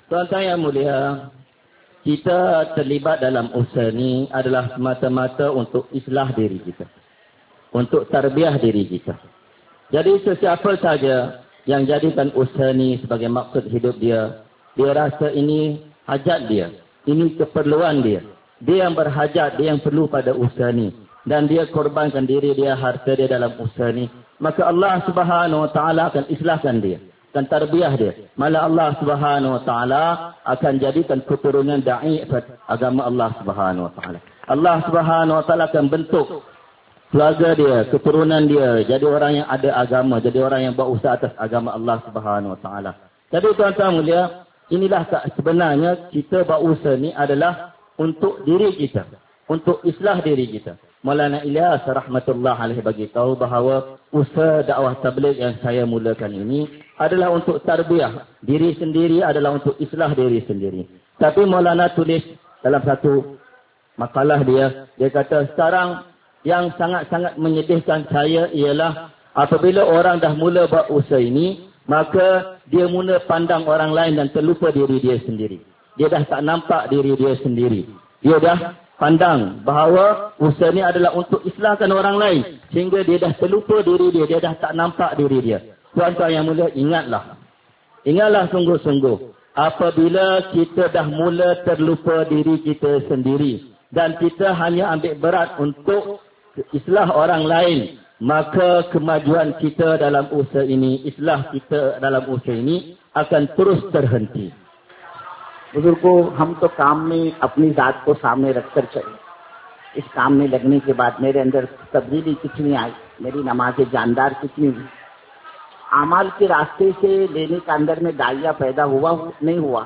Tuan-tuan yang mulia, kita terlibat dalam usaha ni adalah semata-mata untuk islah diri kita. Untuk tarbiyah diri kita. Jadi sesiapa saja yang jadikan usaha ni sebagai maksud hidup dia, dia rasa ini hajat dia. Ini keperluan dia. Dia yang berhajat, dia yang perlu pada usaha ni. Dan dia korbankan diri dia, harta dia dalam usaha ni. Maka Allah Subhanahu Wa Taala akan islahkan dia. Dan tarbiyah dia. Malah Allah Subhanahu Wa Taala akan jadikan keturunan da'i agama Allah Subhanahu Wa Taala. Allah Subhanahu Wa Taala akan bentuk keluarga dia, keturunan dia, jadi orang yang ada agama, jadi orang yang berusaha atas agama Allah Subhanahu Wa Taala. Jadi tuan-tuan mulia, inilah sebenarnya kita berusaha ni adalah untuk diri kita, untuk islah diri kita. Maulana Ilyas rahmatullah alaihi bagi tahu bahawa usaha dakwah tabligh yang saya mulakan ini adalah untuk tarbiyah diri sendiri, adalah untuk islah diri sendiri. Tapi Maulana tulis dalam satu makalah dia kata sekarang yang sangat-sangat menyedihkan saya ialah apabila orang dah mula buat usaha ini, maka dia mula pandang orang lain dan terlupa diri dia sendiri. Dia dah tak nampak diri dia sendiri. Dia dah pandang bahawa usaha ni adalah untuk islahkan orang lain. Sehingga dia dah terlupa diri dia. Dia dah tak nampak diri dia. Tuan-tuan yang mulia, ingatlah. Ingatlah sungguh-sungguh. Apabila kita dah mula terlupa diri kita sendiri. Dan kita hanya ambil berat untuk islah orang lain. Maka kemajuan kita dalam usaha ini, islah kita dalam usaha ini akan terus terhenti. बुजुर्गों, हम तो काम में अपनी जात को सामने रखकर चले। इस काम में लगने के बाद मेरे अंदर तब्दीली कितनी आई, मेरी नमाज जानदार कितनी हुई, आमाल के रास्ते से लेने का अंदर में दाइया पैदा हुआ नहीं हुआ,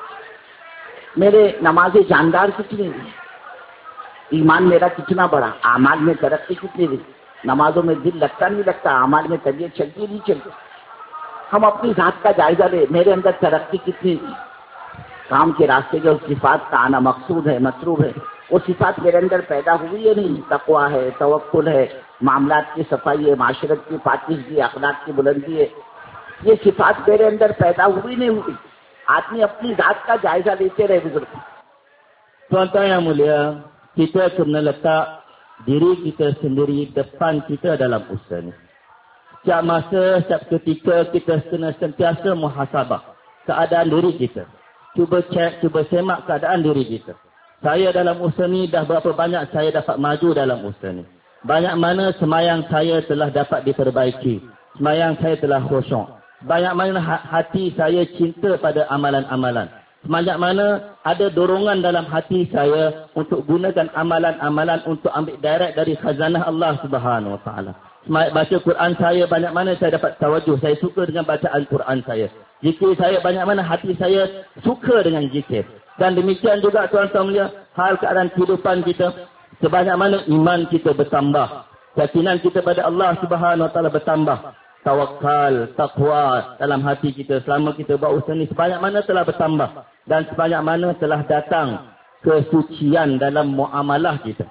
मेरे नमाज जानदार कितनी हुई, ईमान मेरा कितना बढ़ा, आमाल में तरक्की कितनी हुई, नमाजों में दिल लगता नहीं लगता, आमाल में तबीयत चलती नहीं चलती। हम अपनी जात का जायजा ले, मेरे अंदर तरक्की कितनी हुई, काम के रास्ते जो सिफात का आना मकसूद है, मतलूब है, वो सिफात मेरे अंदर पैदा हुई है नहीं। तकवा है, तवक्कुल है, मामलात की सफाई है, माशरत की पाकीज़गी, अखलाक की बुलंदी है, ये सिफात मेरे अंदर पैदा हुई नहीं हुई। आदमी अपनी जात का जायजा लेते रहे बुजुर्ग। Tuan-tuan yang mulia, kita kena letak diri kita sendiri depan kita dalam usaha ni. Setiap masa, setiap ketika kita kena sentiasa muhasabah keadaan diri kita. Cuba cek, cuba semak keadaan diri kita. Saya dalam usaha ni dah berapa banyak saya dapat maju dalam usaha ni. Banyak mana semayang saya telah dapat diperbaiki. Semayang saya telah khusyuk. Banyak mana hati saya cinta pada amalan-amalan. Sebanyak mana ada dorongan dalam hati saya untuk gunakan amalan-amalan untuk ambil direct dari khazanah Allah Subhanahu Wa Taala. Baca Quran saya, banyak mana saya dapat tawajuh. Saya suka dengan bacaan Quran saya. Zikir saya, banyak mana hati saya suka dengan zikir. Dan demikian juga tuan-tuan mulia, hal keadaan kehidupan kita, sebanyak mana iman kita bertambah. Keyakinan kita pada Allah Subhanahu Wa Taala bertambah. Tawakal, taqwa dalam hati kita selama kita buat usaha ni sebanyak mana telah bertambah. Dan sebanyak mana telah datang kesucian dalam muamalah kita.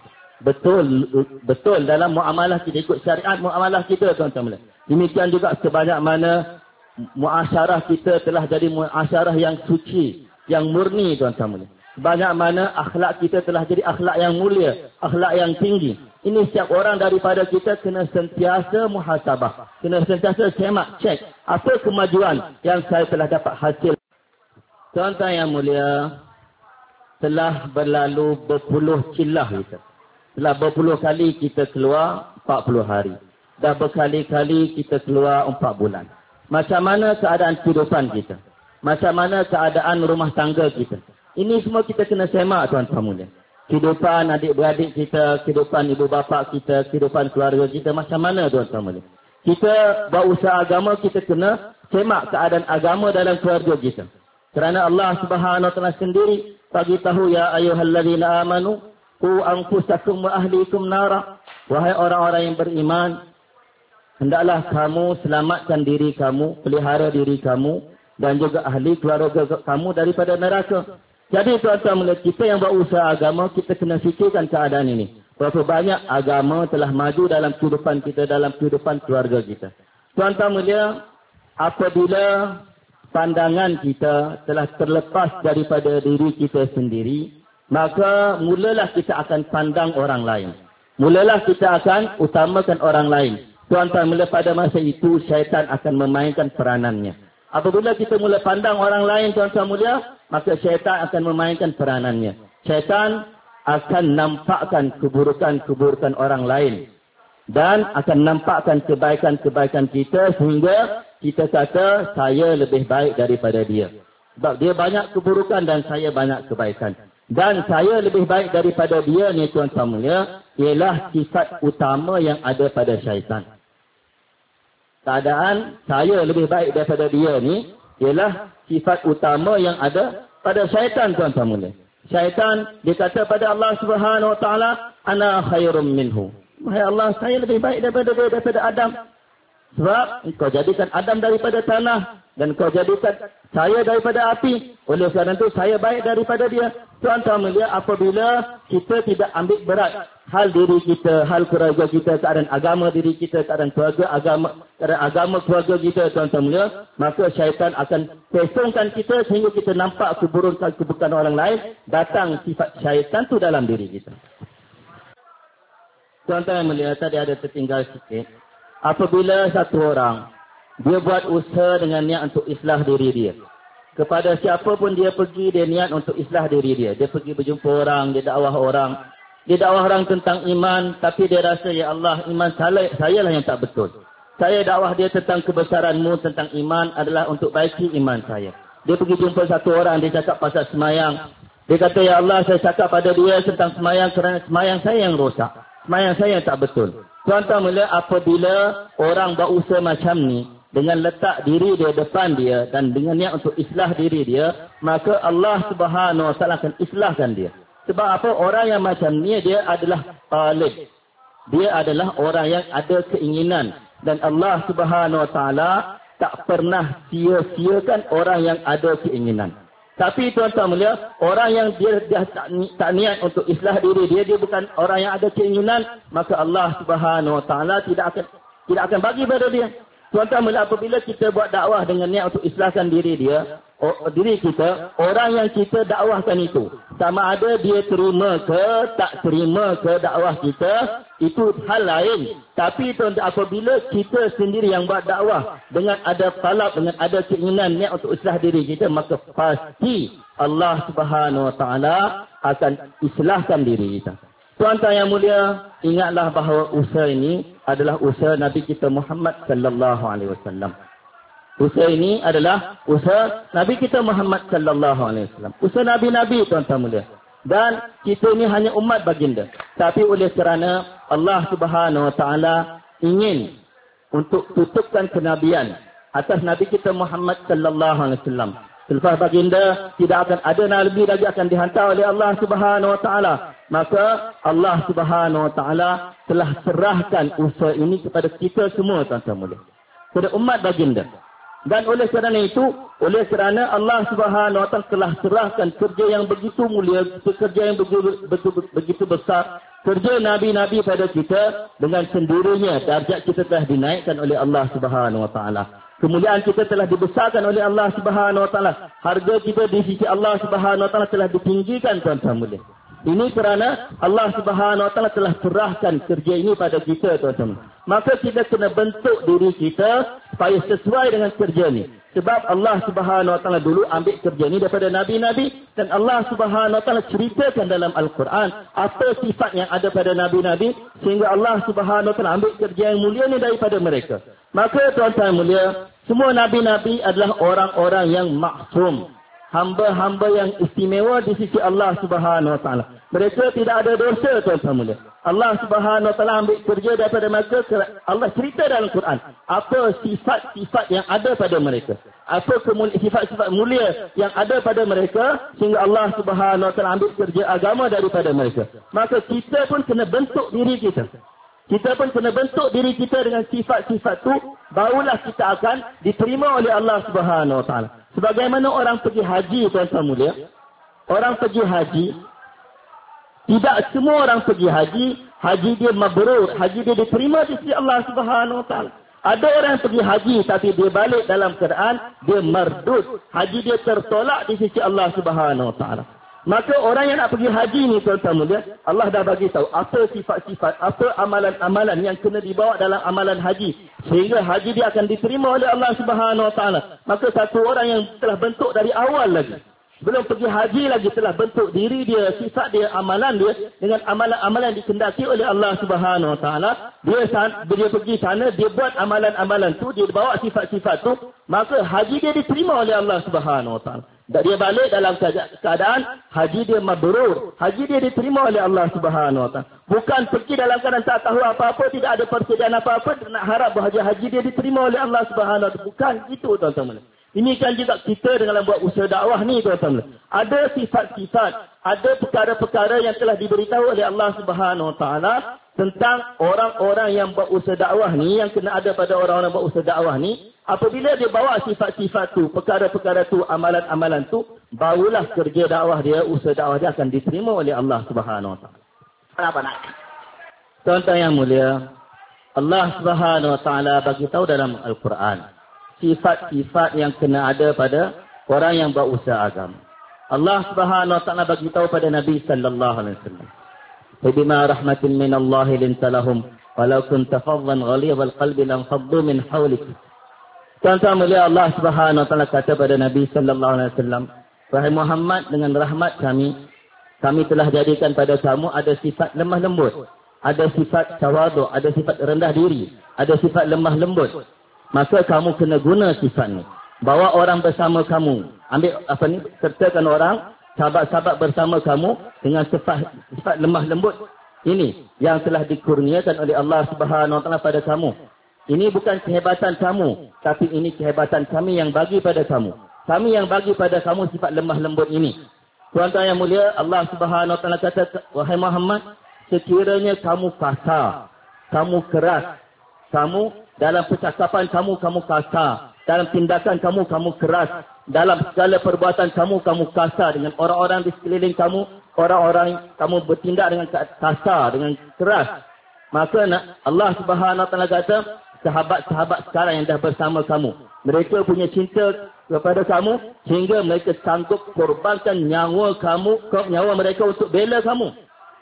Betul dalam muamalah kita, ikut syariat muamalah kita tuan-tuan mulia. Demikian juga sebanyak mana muasyarah kita telah jadi muasyarah yang suci, yang murni tuan-tuan mulia. Sebanyak mana akhlak kita telah jadi akhlak yang mulia, akhlak yang tinggi. Ini setiap orang daripada kita kena sentiasa muhasabah, kena sentiasa semak, cek apa kemajuan yang saya telah dapat hasil. Tuan-tuan yang mulia, telah berlalu berpuluh cilah kita. Telah berpuluh kali kita keluar 40 hari. Dah berkali-kali kita keluar 4 bulan. Macam mana keadaan kehidupan kita? Macam mana keadaan rumah tangga kita? Ini semua kita kena semak tuan-tuan mulia. Kehidupan adik-beradik kita, kehidupan ibu bapa kita, kehidupan keluarga kita macam mana tuan-tuan mulia? Kita buat usaha agama, kita kena semak keadaan agama dalam keluarga kita. Kerana Allah Subhanahu Wa Taala sendiri bagi tahu, ya ayyuhallazina amanu qu anfusakum wa ahlikum nara. Wahai orang-orang yang beriman, hendaklah kamu selamatkan diri kamu, pelihara diri kamu dan juga ahli keluarga kamu daripada neraka. Jadi tuan-tuan mulia, kita yang berusaha agama, kita kena fikirkan keadaan ini. Berapa banyak agama telah maju dalam kehidupan kita, dalam kehidupan keluarga kita. Tuan-tuan mulia, apabila pandangan kita telah terlepas daripada diri kita sendiri, maka mulalah kita akan pandang orang lain. Mulalah kita akan utamakan orang lain. Tuan-tuan, mula pada masa itu syaitan akan memainkan peranannya. Apabila kita mula pandang orang lain, tuan-tuan mulia, maka syaitan akan memainkan peranannya. Syaitan akan nampakkan keburukan-keburukan orang lain. Dan akan nampakkan kebaikan-kebaikan kita sehingga kita kata, saya lebih baik daripada dia. Sebab dia banyak keburukan dan saya banyak kebaikan. Dan saya lebih baik daripada dia ni, tuan-tuan mulia, ialah sifat utama yang ada pada syaitan. Keadaan saya lebih baik daripada dia ni ialah sifat utama yang ada pada syaitan, tuan-tuan mulia. Syaitan dia kata pada Allah Subhanahu Wa Taala, ana khairum minhu. Wahai Allah, saya lebih baik daripada dia, daripada Adam. Sebab kau jadikan Adam daripada tanah dan kau jadikan saya daripada api. Oleh kerana itu saya baik daripada dia. Tuan-tuan melihat, apabila kita tidak ambil berat hal diri kita, hal keluarga kita, keadaan agama diri kita, keadaan keluarga agama keluarga kita, tuan-tuan melihat, maka syaitan akan pesongkan kita sehingga kita nampak keburukan orang lain. Datang sifat syaitan tu dalam diri kita. Tuan-tuan melihat, tadi ada tertinggal sikit. Apabila satu orang, dia buat usaha dengan niat untuk islah diri dia. Kepada siapa pun dia pergi, dia niat untuk islah diri dia. Dia pergi berjumpa orang, dia dakwah orang. Dia dakwah orang tentang iman, tapi dia rasa, ya Allah, iman saya lah yang tak betul. Saya dakwah dia tentang kebesaranmu, tentang iman adalah untuk baiki iman saya. Dia pergi jumpa satu orang, dia cakap pasal semayang. Dia kata, ya Allah, saya cakap pada dia tentang semayang kerana semayang saya yang rosak. Semayang saya yang tak betul. Tuan-tuan melihat, apabila orang berusaha macam ni, dengan letak diri dia depan dia dan dengan niat untuk islah diri dia, maka Allah Subhanahu Wa Taala akan islahkan dia. Sebab apa? Orang yang macam ni dia adalah talib. Dia adalah orang yang ada keinginan, dan Allah Subhanahu Wa Taala tak pernah sia-siakan orang yang ada keinginan. Tapi tuan-tuan melihat, orang yang dia tak niat untuk islah diri dia, dia bukan orang yang ada keinginan, maka Allah Subhanahu Wa Taala tidak akan bagi pada dia. Tuan-tuan melihat, apabila kita buat dakwah dengan niat untuk islahkan diri kita, orang yang kita dakwahkan itu, sama ada dia terima ke tak terima ke dakwah kita, itu hal lain. Tapi tuan-tuan, apabila kita sendiri yang buat dakwah dengan ada talab, dengan ada keinginan niat untuk islah diri kita, maka pasti Allah Subhanahu Wa Taala akan islahkan diri kita. Tuan-tuan yang mulia, ingatlah bahawa usaha ini adalah usaha Nabi kita Muhammad sallallahu alaihi wasallam. Usaha ini adalah usaha Nabi kita Muhammad sallallahu alaihi wasallam. Usaha nabi-nabi, tuan-tuan mulia. Dan kita ini hanya umat baginda. Tapi oleh kerana Allah Subhanahu Wa Taala ingin untuk tutupkan kenabian atas Nabi kita Muhammad sallallahu alaihi wasallam. Selepas baginda tidak akan ada nabi lagi akan dihantar oleh Allah Subhanahu Wa Taala. Maka Allah Subhanahu Wa Taala telah serahkan usaha ini kepada kita semua, tuan-tuan mulia. Kepada umat baginda. Dan oleh kerana itu, oleh kerana Allah Subhanahu Wa Taala telah serahkan kerja yang begitu mulia, kerja yang begitu besar, kerja nabi-nabi pada kita, dengan sendirinya darjat kita telah dinaikkan oleh Allah Subhanahu Wa Taala. Kemuliaan kita telah dibesarkan oleh Allah Subhanahu Wa Taala. Harga kita di sisi Allah Subhanahu Wa Taala telah ditinggikan, tuan-tuan mulia. Ini kerana Allah Subhanahu Wa Taala telah serahkan kerja ini pada kita, tuan-tuan. Maka kita kena bentuk diri kita supaya sesuai dengan kerja ini. Sebab Allah Subhanahu Wa Taala dulu ambil kerja ini daripada nabi-nabi, dan Allah Subhanahu Wa Taala ceritakan dalam Al-Quran apa sifat yang ada pada nabi-nabi, sehingga Allah Subhanahu Wa Taala ambil kerja yang mulia ini daripada mereka. Maka tuan-tuan mulia, semua nabi-nabi adalah orang-orang yang maksum. Hamba-hamba yang istimewa di sisi Allah Subhanahu Wa Taala. Mereka tidak ada dosa, tuan-tuan mulia. Allah Subhanahu Wa Taala ambil kerja daripada mereka. Allah cerita dalam Quran apa sifat-sifat yang ada pada mereka. Apa sifat-sifat mulia yang ada pada mereka, sehingga Allah Subhanahu Wa Taala ambil kerja agama daripada mereka. Maka kita pun kena bentuk diri kita. Kita pun kena bentuk diri kita dengan sifat-sifat tu, barulah kita akan diterima oleh Allah Subhanahu Wa Taala. Sebagaimana orang pergi haji, tuan-tuan mulia. Orang pergi haji, tidak semua orang pergi haji dia mabrur, haji dia diterima di sisi Allah Subhanahu Wa Taala. Ada orang yang pergi haji tapi dia balik dalam keadaan dia mardud. Haji dia tertolak di sisi Allah Subhanahu Wa Taala. Maka orang yang nak pergi haji ni tuan-tuan mulia, Allah dah bagi tahu apa sifat-sifat, apa amalan-amalan yang kena dibawa dalam amalan haji sehingga haji dia akan diterima oleh Allah Subhanahu Wa Taala. Maka satu orang yang telah bentuk dari awal lagi, belum pergi haji lagi, telah bentuk diri dia, sifat dia, amalan dia dengan amalan-amalan dikendaki oleh Allah Subhanahu Wa Taala. Dia pergi sana, dia buat amalan-amalan tu, dia bawa sifat-sifat tu, maka haji dia diterima oleh Allah Subhanahu Wa Taala. Dan dia balik dalam keadaan haji dia mabrur, haji dia diterima oleh Allah Subhanahu Wa Taala. Bukan pergi dalam keadaan tak tahu apa-apa, tidak ada persediaan apa-apa, nak harap bahawa haji dia diterima oleh Allah Subhanahu Wa Taala. Bukan itu tuan-tuan. Ini kan juga kita dalam buat usaha dakwah ni tuan-tuan. Ada sifat-sifat, ada perkara-perkara yang telah diberitahu oleh Allah Subhanahu Wa Taala tentang orang-orang yang buat usaha dakwah ni, yang kena ada pada orang-orang buat usaha dakwah ni. Apabila dia bawa sifat-sifat tu, perkara-perkara tu, amalan-amalan tu, barulah kerja dakwah dia, usaha dakwah dia akan diterima oleh Allah Subhanahu Wa Taala. Kenapa nak? Tuan-tuan yang mulia, Allah Subhanahu Wa Taala bagi tahu dalam Al-Quran sifat-sifat yang kena ada pada orang yang berusaha agama. Allah Subhanahu Wa Taala bagi tahu pada Nabi sallallahu alaihi wasallam, "Bima rahmatin min Allah linta lahum, walau kunta faddan ghalidhal qalbi lam faddu min hawlik." Tuan-tuan mulia, Allah Subhanahu Wa Taala kata pada Nabi sallallahu alaihi wasallam, "Wahai Muhammad, dengan rahmat kami telah jadikan pada kamu ada sifat lemah lembut, ada sifat tawaduk, ada sifat rendah diri, ada sifat lemah lembut. Maka kamu kena guna sifat ni. Bawa orang bersama kamu. Ambil sertakan orang, sahabat-sahabat bersama kamu dengan sifat lemah lembut. Ini yang telah dikurniakan oleh Allah Subhanahu Wa Taala pada kamu. Ini bukan kehebatan kamu, tapi ini kehebatan kami yang bagi pada kamu. Kami yang bagi pada kamu sifat lemah lembut ini." Tuan-tuan yang mulia, Allah Subhanahu Wa Taala kata, "Wahai Muhammad, sekiranya kamu kasar, kamu keras, kamu dalam percakapan kamu kasar, dalam tindakan kamu keras, dalam segala perbuatan kamu kasar dengan orang-orang di sekeliling kamu, orang-orang kamu bertindak dengan kasar, dengan keras, maka Allah Subhanahu Wa Taala kata, sahabat-sahabat sekarang yang dah bersama kamu, mereka punya cinta kepada kamu sehingga mereka sanggup korbankan nyawa mereka untuk bela kamu.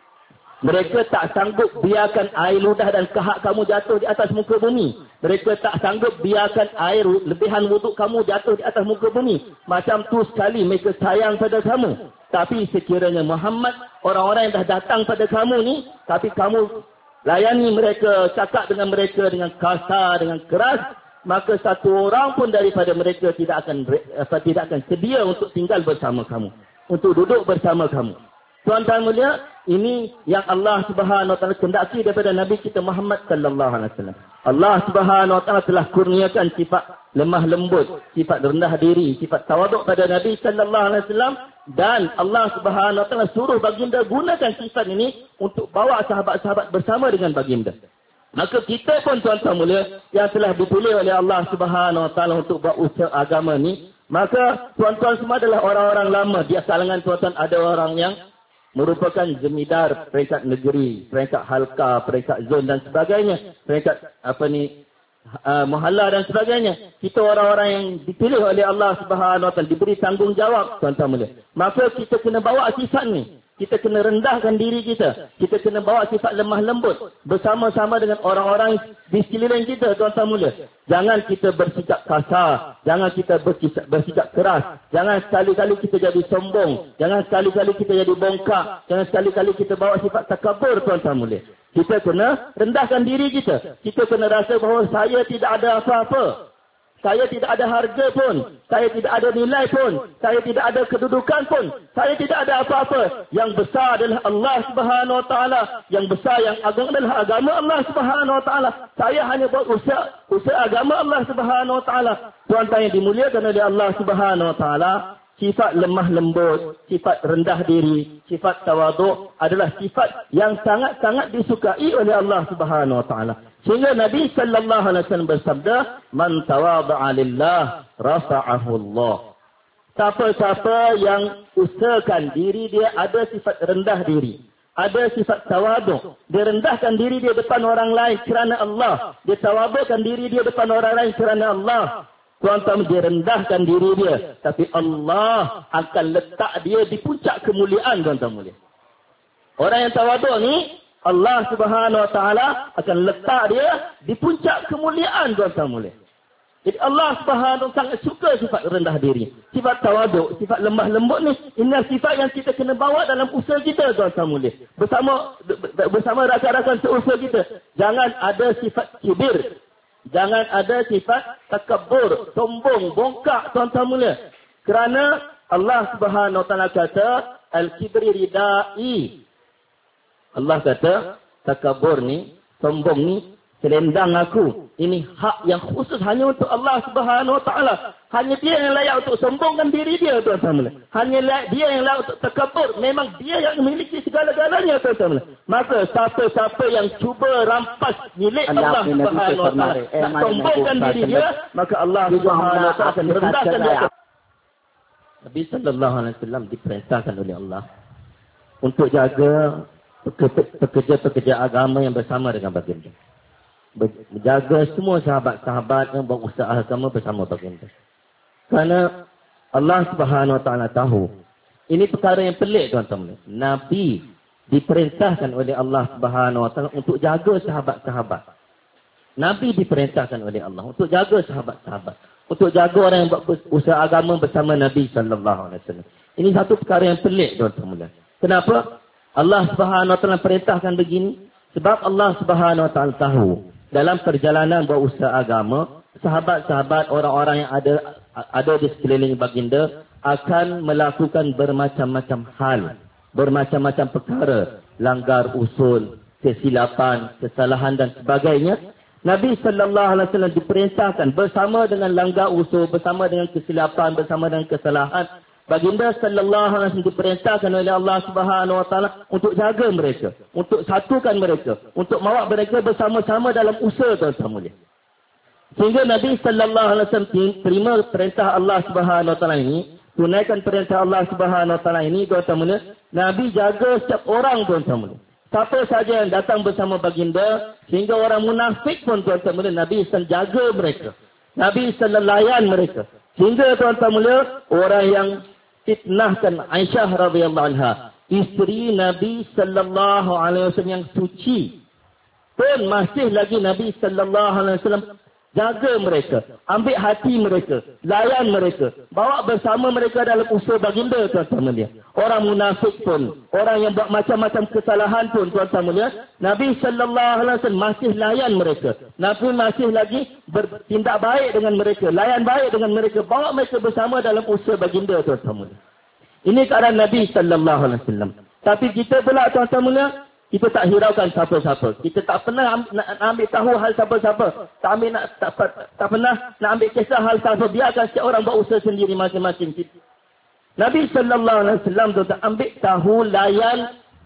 Mereka tak sanggup biarkan air ludah dan kahak kamu jatuh di atas muka bumi. Mereka tak sanggup biarkan air lebihan wuduk kamu jatuh di atas muka bumi. Macam tu sekali mereka sayang pada kamu. Tapi sekiranya Muhammad, orang-orang yang dah datang pada kamu ni, tapi kamu layani mereka, cakap dengan mereka dengan kasar, dengan keras, maka satu orang pun daripada mereka tidak akan sedia untuk tinggal bersama kamu, untuk duduk bersama kamu." Tuan-tuan mulia, ini yang Allah Subhanahu Wa Taala kendaki daripada Nabi kita Muhammad sallallahu alaihi wasallam. Allah Subhanahu Wa Taala telah kurniakan sifat lemah lembut, sifat rendah diri, sifat tawaduk pada Nabi sallallahu alaihi wasallam, dan Allah Subhanahu Wa Taala suruh baginda gunakan sifat ini untuk bawa sahabat-sahabat bersama dengan baginda. Maka kita pun tuan-tuan mulia yang telah dipilih oleh Allah Subhanahu Wa Taala untuk buat usaha agama ni, maka tuan-tuan semua adalah orang-orang lama. Di kalangan tuan-tuan ada orang yang merupakan jemidar peringkat negeri, peringkat halqa, peringkat zon dan sebagainya, peringkat muhalla dan sebagainya. Kita orang-orang yang dipilih oleh Allah Subhanahu Wa Taala, diberi tanggungjawab tuan-tuan mulia. Maka kita kena bawa sifat ni. Kita kena rendahkan diri kita. Kita kena bawa sifat lemah lembut bersama-sama dengan orang-orang di sekeliling kita, tuan-tuan mulia. Jangan kita bersikap kasar. Jangan kita bersikap keras. Jangan sekali-kali kita jadi sombong. Jangan sekali-kali kita jadi bongkak. Jangan sekali-kali kita bawa sifat takabur, tuan-tuan mulia. Kita kena rendahkan diri kita. Kita kena rasa bahawa saya tidak ada apa-apa. Saya tidak ada harga pun. Saya tidak ada nilai pun. Saya tidak ada kedudukan pun. Saya tidak ada apa-apa. Yang besar adalah Allah Subhanahu Wa Taala. Yang besar, yang agung adalah agama Allah Subhanahu Wa Taala. Saya hanya buat usaha agama Allah Subhanahu Wa Taala. Tuan-tuan yang dimuliakan oleh Allah Subhanahu Wa Taala, sifat lemah lembut, sifat rendah diri, sifat tawaduk adalah sifat yang sangat-sangat disukai oleh Allah Subhanahu Wa Taala. Sehingga Nabi sallallahu alaihi wasallam bersabda, "Man tawadha'a lillah, rafa'ahu Allah." Siapa-siapa yang usahakan diri dia ada sifat rendah diri, ada sifat tawaduk. Dia rendahkan diri dia depan orang lain kerana Allah. Dia tawadukkan diri dia depan orang lain kerana Allah. Tuan-tuan, dia rendahkan diri dia. Tapi Allah akan letak dia di puncak kemuliaan, tuan-tuan mulia. Orang yang tawaduk ni, Allah Subhanahu Wa Taala akan letak dia di puncak kemuliaan, tuan-tuan mulia. Jadi Allah Subhanahu sangat suka sifat rendah diri, sifat tawaduk, sifat lemah lembut ni. Ini sifat yang kita kena bawa dalam usaha kita, tuan-tuan mulia. Bersama rakan-rakan seusaha kita. Jangan ada sifat kibir. Jangan ada sifat takabur, sombong, bongkak, tuan-tuan mulia. Kerana Allah Subhanahu Taala kata, al-kibri ridai. Allah kata, takabur ni, sombong ni, selendang aku. Ini hak yang khusus hanya untuk Allah Subhanahu Wa Taala. Hanya dia yang layak untuk sombongkan diri dia, tuan-tuan. Hanya dia yang layak untuk takabur. Memang dia yang memiliki segala-galanya, tuan-tuan. Maka siapa-siapa yang cuba rampas milik Allah Subhanahu Wa Taala, nak sombongkan diri dia, maka Allah Subhanahu Wa Taala akan rendahkan dia. Nabi sallallahu alaihi wasallam diperintahkan oleh Allah untuk jaga pekerja-pekerja agama yang bersama dengan baginda. Menjaga semua sahabat-sahabat yang berusaha agama bersama baginda. Kerana Allah Subhanahu Wa Taala tahu. Ini perkara yang pelik, tuan-tuan. Nabi diperintahkan oleh Allah Subhanahu Wa Taala untuk jaga sahabat-sahabat. Nabi diperintahkan oleh Allah untuk jaga sahabat-sahabat. Untuk jaga orang yang berusaha agama bersama Nabi sallallahu alaihi wasallam. Ini satu perkara yang pelik, tuan-tuan. Kenapa? Allah Subhanahu Wa Taala perintahkan begini. Sebab Allah Subhanahu Wa Taala tahu dalam perjalanan berusaha agama, sahabat-sahabat orang-orang yang ada di sekeliling baginda akan melakukan bermacam-macam hal, bermacam-macam perkara, langgar usul, kesilapan, kesalahan dan sebagainya. Nabi sallallahu alaihi wasallam diperintahkan bersama dengan langgar usul, bersama dengan kesilapan, bersama dengan kesalahan. Baginda sallallahu alaihi wasallam diperintahkan oleh Allah Subhanahu Wa Taala untuk jaga mereka, untuk satukan mereka, untuk bawa mereka bersama-sama dalam usaha, tuan-tuan mulia. Sehingga Nabi sallallahu alaihi wasallam terima perintah Allah Subhanahu Wa Taala ini, tunaikan perintah Allah Subhanahu Wa Taala ini, tuan-tuan mulia. Nabi jaga setiap orang, tuan-tuan mulia. Siapa saja yang datang bersama baginda, sehingga orang munafik pun, tuan-tuan mulia, Nabi sallallahu jaga mereka. Nabi sallallahu layan mereka. Sehingga, tuan-tuan mulia, orang yang fitnahkan Aisyah radhiyallahu anha, isteri Nabi sallallahu alaihi wasallam yang suci, pun masih lagi Nabi sallallahu alaihi wasallam jaga mereka, ambil hati mereka, layan mereka, bawa bersama mereka dalam usaha baginda, tuan-tuan mulia. Orang munafik pun, orang yang buat macam-macam kesalahan pun, tuan-tuan mulia, Nabi sallallahu alaihi wasallam masih layan mereka. Nabi masih lagi bertindak baik dengan mereka, layan baik dengan mereka, bawa mereka bersama dalam usaha baginda, tuan-tuan mulia. Ini keadaan Nabi sallallahu alaihi wasallam. Tapi kita pula, tuan-tuan mulia, kita tak hiraukan siapa-siapa. Kita tak pernah nak ambil tahu hal siapa-siapa. Tak pernah nak ambil kisah hal siapa. Biarkan setiap orang buat usaha sendiri masing-masing. Nabi sallallahu alaihi wasallam tuan-tuan ambil tahu, layan,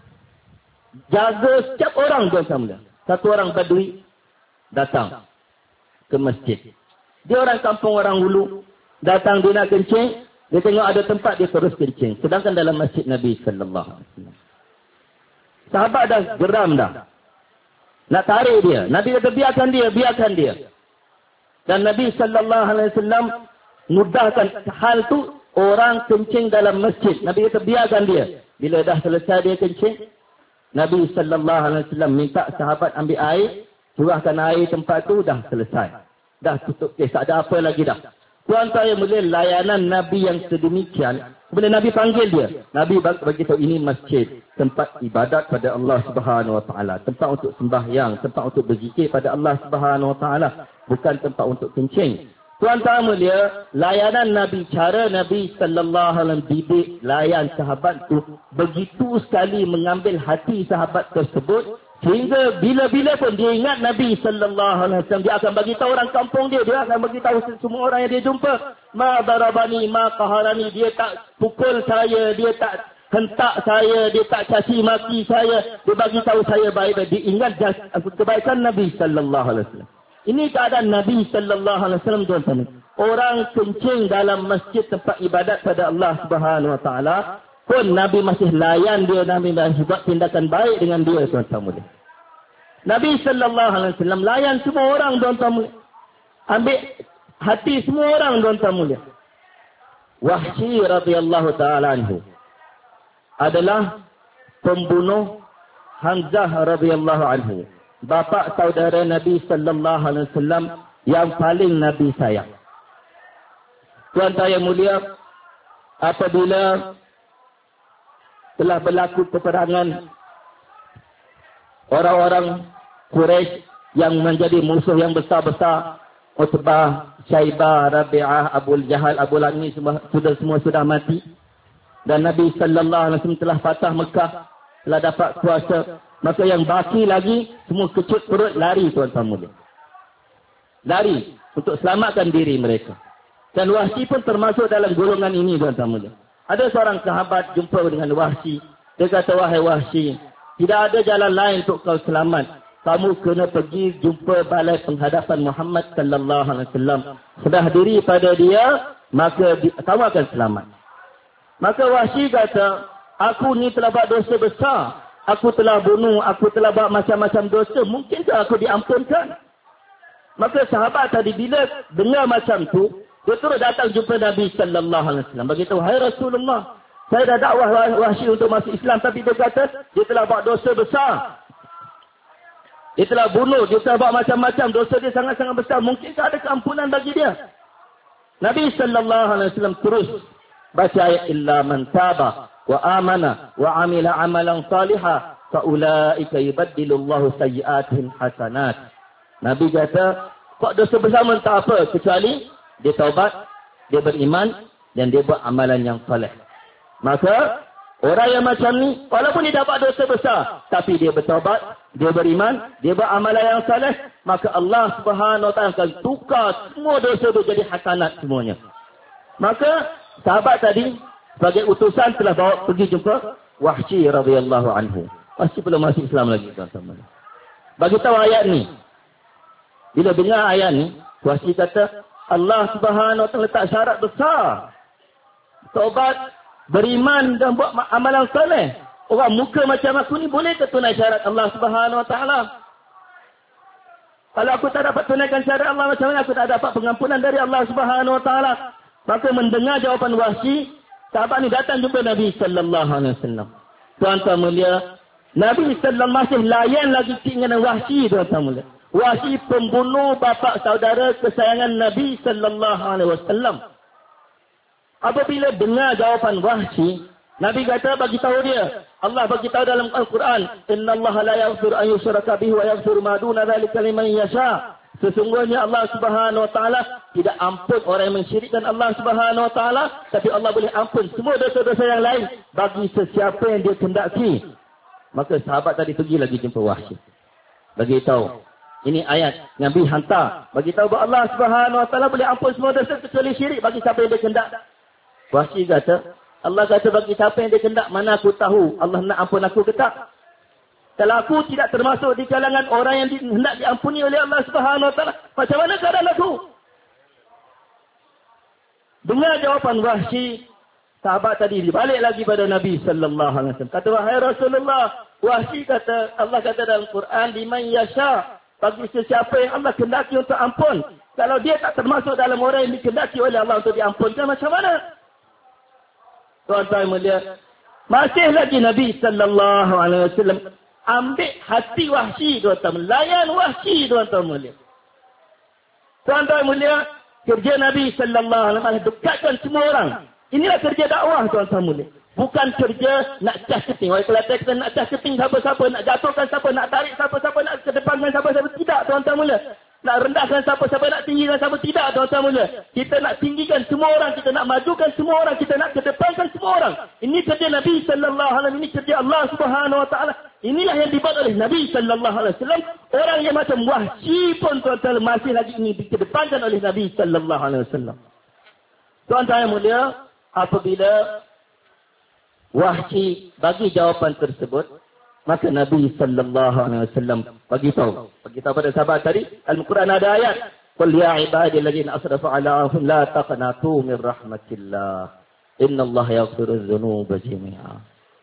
jaga setiap orang, tuan-tuan mulia. Satu orang Badui datang ke masjid. Dia orang kampung, orang Hulu. Datang dia nak kencing. Dia tengok ada tempat, dia terus kencing. Sedangkan dalam masjid Nabi sallallahu alaihi wasallam. Sahabat dah geram dah. Nak tarik dia. Nabi kata biarkan dia. Dan Nabi sallallahu alaihi wasallam mudahkan hal tu, orang kencing dalam masjid. Nabi kata biarkan dia. Bila dah selesai dia kencing, Nabi sallallahu alaihi wasallam minta sahabat ambil air, curahkan air tempat tu, dah selesai. Dah tutup kes, tak ada apa lagi dah. Tuan-tuan yang mulia, layanan Nabi yang sedemikian. Bila Nabi panggil dia, Nabi bagi tahu ini masjid, tempat ibadat pada Allah Subhanahu Wa Taala, tempat untuk sembahyang, tempat untuk berzikir pada Allah Subhanahu Wa Taala, bukan tempat untuk kencing. Tuan-tuan mulia, layanan Nabi, cara Nabi sallallahu alaihi wasallam didik layan sahabat tu begitu sekali mengambil hati sahabat tersebut, sehingga bila-bila pun dia ingat Nabi sallallahu alaihi wasallam, dia akan bagi tahu orang kampung dia akan bagi tahu semua orang yang dia jumpa, ma darabani ma qaharani, dia tak pukul saya, dia tak hentak saya, dia tak caci maki saya, dia bagi tahu saya baik-baik, dia ingat kebaikan Nabi sallallahu alaihi wasallam. Ini keadaan Nabi sallallahu alaihi wasallam, tuan-tuan. Orang kencing dalam masjid tempat ibadat pada Allah Subhanahu Wa Taala, pun Nabi masih layan dia, Nabi masih buat tindakan baik dengan dia, tuan-tuan mulia. Nabi sallallahu alaihi wasallam layan semua orang, tuan-tuan mulia. Ambil hati semua orang, tuan-tuan mulia. Wahsy radhiyallahu taala anhu adalah pembunuh Hamzah radhiyallahu anhu, bapa saudara Nabi sallallahu alaihi wasallam yang paling Nabi sayang. Tuan-tuan yang mulia, apabila telah berlaku peperangan, orang-orang Quraisy yang menjadi musuh yang besar-besar, Utbah, Syaibah, Rabi'ah, Abu Jahal, Abu Lahab, semua sudah mati. Dan Nabi sallallahu alaihi wasallam telah fatah Mekah, telah dapat kuasa. Maka yang baki lagi, semua kecut perut lari, tuan-tuan mulia. Lari untuk selamatkan diri mereka. Dan Wahsy pun termasuk dalam golongan ini, tuan-tuan mulia. Ada seorang sahabat jumpa dengan Wahsy. Dia kata, wahai Wahsy, tidak ada jalan lain untuk kau selamat. Kamu kena pergi jumpa balai penghadapan Muhammad sallallahu alaihi wasallam. Serah diri pada dia, maka kamu akan selamat. Maka Wahsy kata, aku ni telah buat dosa besar. Aku telah bunuh, aku telah buat macam-macam dosa. Mungkinkah aku diampunkan? Maka sahabat tadi bila dengar macam tu, dia terus datang jumpa Nabi sallallahu alaihi wasallam. Beritahu, hai Rasulullah, saya dah dakwah Wahsy untuk masuk Islam, tapi dia kata dia telah buat dosa besar. Dia telah bunuh, dia telah buat macam-macam, dosa dia sangat-sangat besar. Mungkinkah ada keampunan bagi dia? Nabi sallallahu alaihi wasallam terus baca ayat, illa man taba wa amana wa amila amalan salihah fa ulaika yubaddilullahu sayyi'atihim hasanat. Nabi kata, kok dosa besar tak apa, kecuali dia taubat, dia beriman dan dia buat amalan yang soleh. Maka orang yang macam ni, walaupun dia dapat dosa besar, tapi dia bertaubat, dia beriman, dia buat amalan yang soleh, maka Allah Subhanahu Wa Taala akan tukar semua dosa itu jadi hasanat semuanya. Maka sahabat tadi sebagai utusan telah bawa pergi jumpa Wahsy radhiyallahu anhu. Wahsy belum masuk Islam lagi, tuan-tuan. Bagi tahu ayat ni. Bila dengar ayat ni, Wahsy kata, Allah Subhanahu Wa Taala letak syarat besar. Taubat, beriman dan buat amalan soleh. Orang muka macam aku ni boleh ke tunai syarat Allah Subhanahu Wa Taala? Kalau aku tak dapat tunaikan syarat Allah, macam mana aku tak dapat pengampunan dari Allah Subhanahu Wa Taala? Maka mendengar jawapan Wahsy, sahabat ni datang jumpa Nabi sallallahu alaihi wasallam. Tuan-tuan mulia, Nabi sallallahu masih layan lagi keinginan Wahsy, tuan-tuan mulia. Wahsy pembunuh bapa saudara kesayangan Nabi sallallahu alaihi wasallam. Apabila dengar jawapan Wahsy, Nabi kata, bagi tahu dia, Allah bagi tahu dalam Al-Quran, innallaha la yaghfiru an yushraka bihi wa yaghfiru ma duna dzalika liman yasha. Sesungguhnya Allah Subhanahu Wa Taala tidak ampun orang yang mensyirikkan Allah Subhanahu Wa Taala, tapi Allah boleh ampun semua dosa-dosa yang lain bagi sesiapa yang dia kehendaki. Maka sahabat tadi pergi lagi jumpa Wahsy. Bagi tahu, ini ayat Nabi hantar, bagi tahu bahawa Allah Subhanahu Wa Taala boleh ampun semua dosa kecuali syirik bagi siapa yang dia kehendak. Wahsy kata, Allah kata bagi siapa yang dia kehendak, mana aku tahu Allah nak ampun aku ke tak? Kalau aku tidak termasuk di kalangan orang yang hendak diampuni oleh Allah Subhanahu Wa Taala, macam mana keadaan aku? Dengar jawapan Wahsy, sahabat tadi balik lagi pada Nabi sallallahu alaihi wasallam. Kata, wahai Rasulullah, Wahsy kata, Allah kata dalam Quran, liman yasha, bagi sesiapa yang Allah kehendaki untuk ampun. Kalau dia tak termasuk dalam orang yang dikehendaki oleh Allah untuk diampunkan, macam mana? Tuan-tuan mulia, masih lagi Nabi sallallahu alaihi wasallam ambil hati Wahsy, tuan-tuan, layan Wahsy, tuan-tuan mulia. Tuan-tuan mulia, kerja Nabi sallallahu alaihi wasallam dekatkan semua orang. Inilah kerja dakwah, tuan-tuan mulia. Bukan kerja nak cas keting. Orang Kelantan kita nak cas keting siapa-siapa, nak jatuhkan siapa, nak tarik siapa-siapa, nak kedepankan siapa-siapa. Tidak, tuan-tuan mulia. Nak rendahkan siapa-siapa, nak tinggikan siapa. Tidak, tuan-tuan mulia. Kita nak tinggikan semua orang, kita nak majukan semua orang, kita nak kedepankan semua orang. Ini kerja Nabi sallallahu alaihi wasallam, ini kerja Allah Subhanahu Wa Taala. Inilah yang dibuat oleh Nabi sallallahu alaihi wasallam. Orang yang macam Wahsy pun, tuan-tuan, masih lagi ini dikedepankan oleh Nabi sallallahu alaihi wasallam. Tuan-tuan yang mulia, apabila Wahsy bagi jawapan tersebut, maka Nabi sallallahu alaihi wasallam bagi tahu pada sahabat tadi, Al-Quran ada ayat, qul ya ibadilladzina asrafu ala anfusihim la taqnatu min rahmatillah. Innallaha yaghfiru dzunuba jami'a.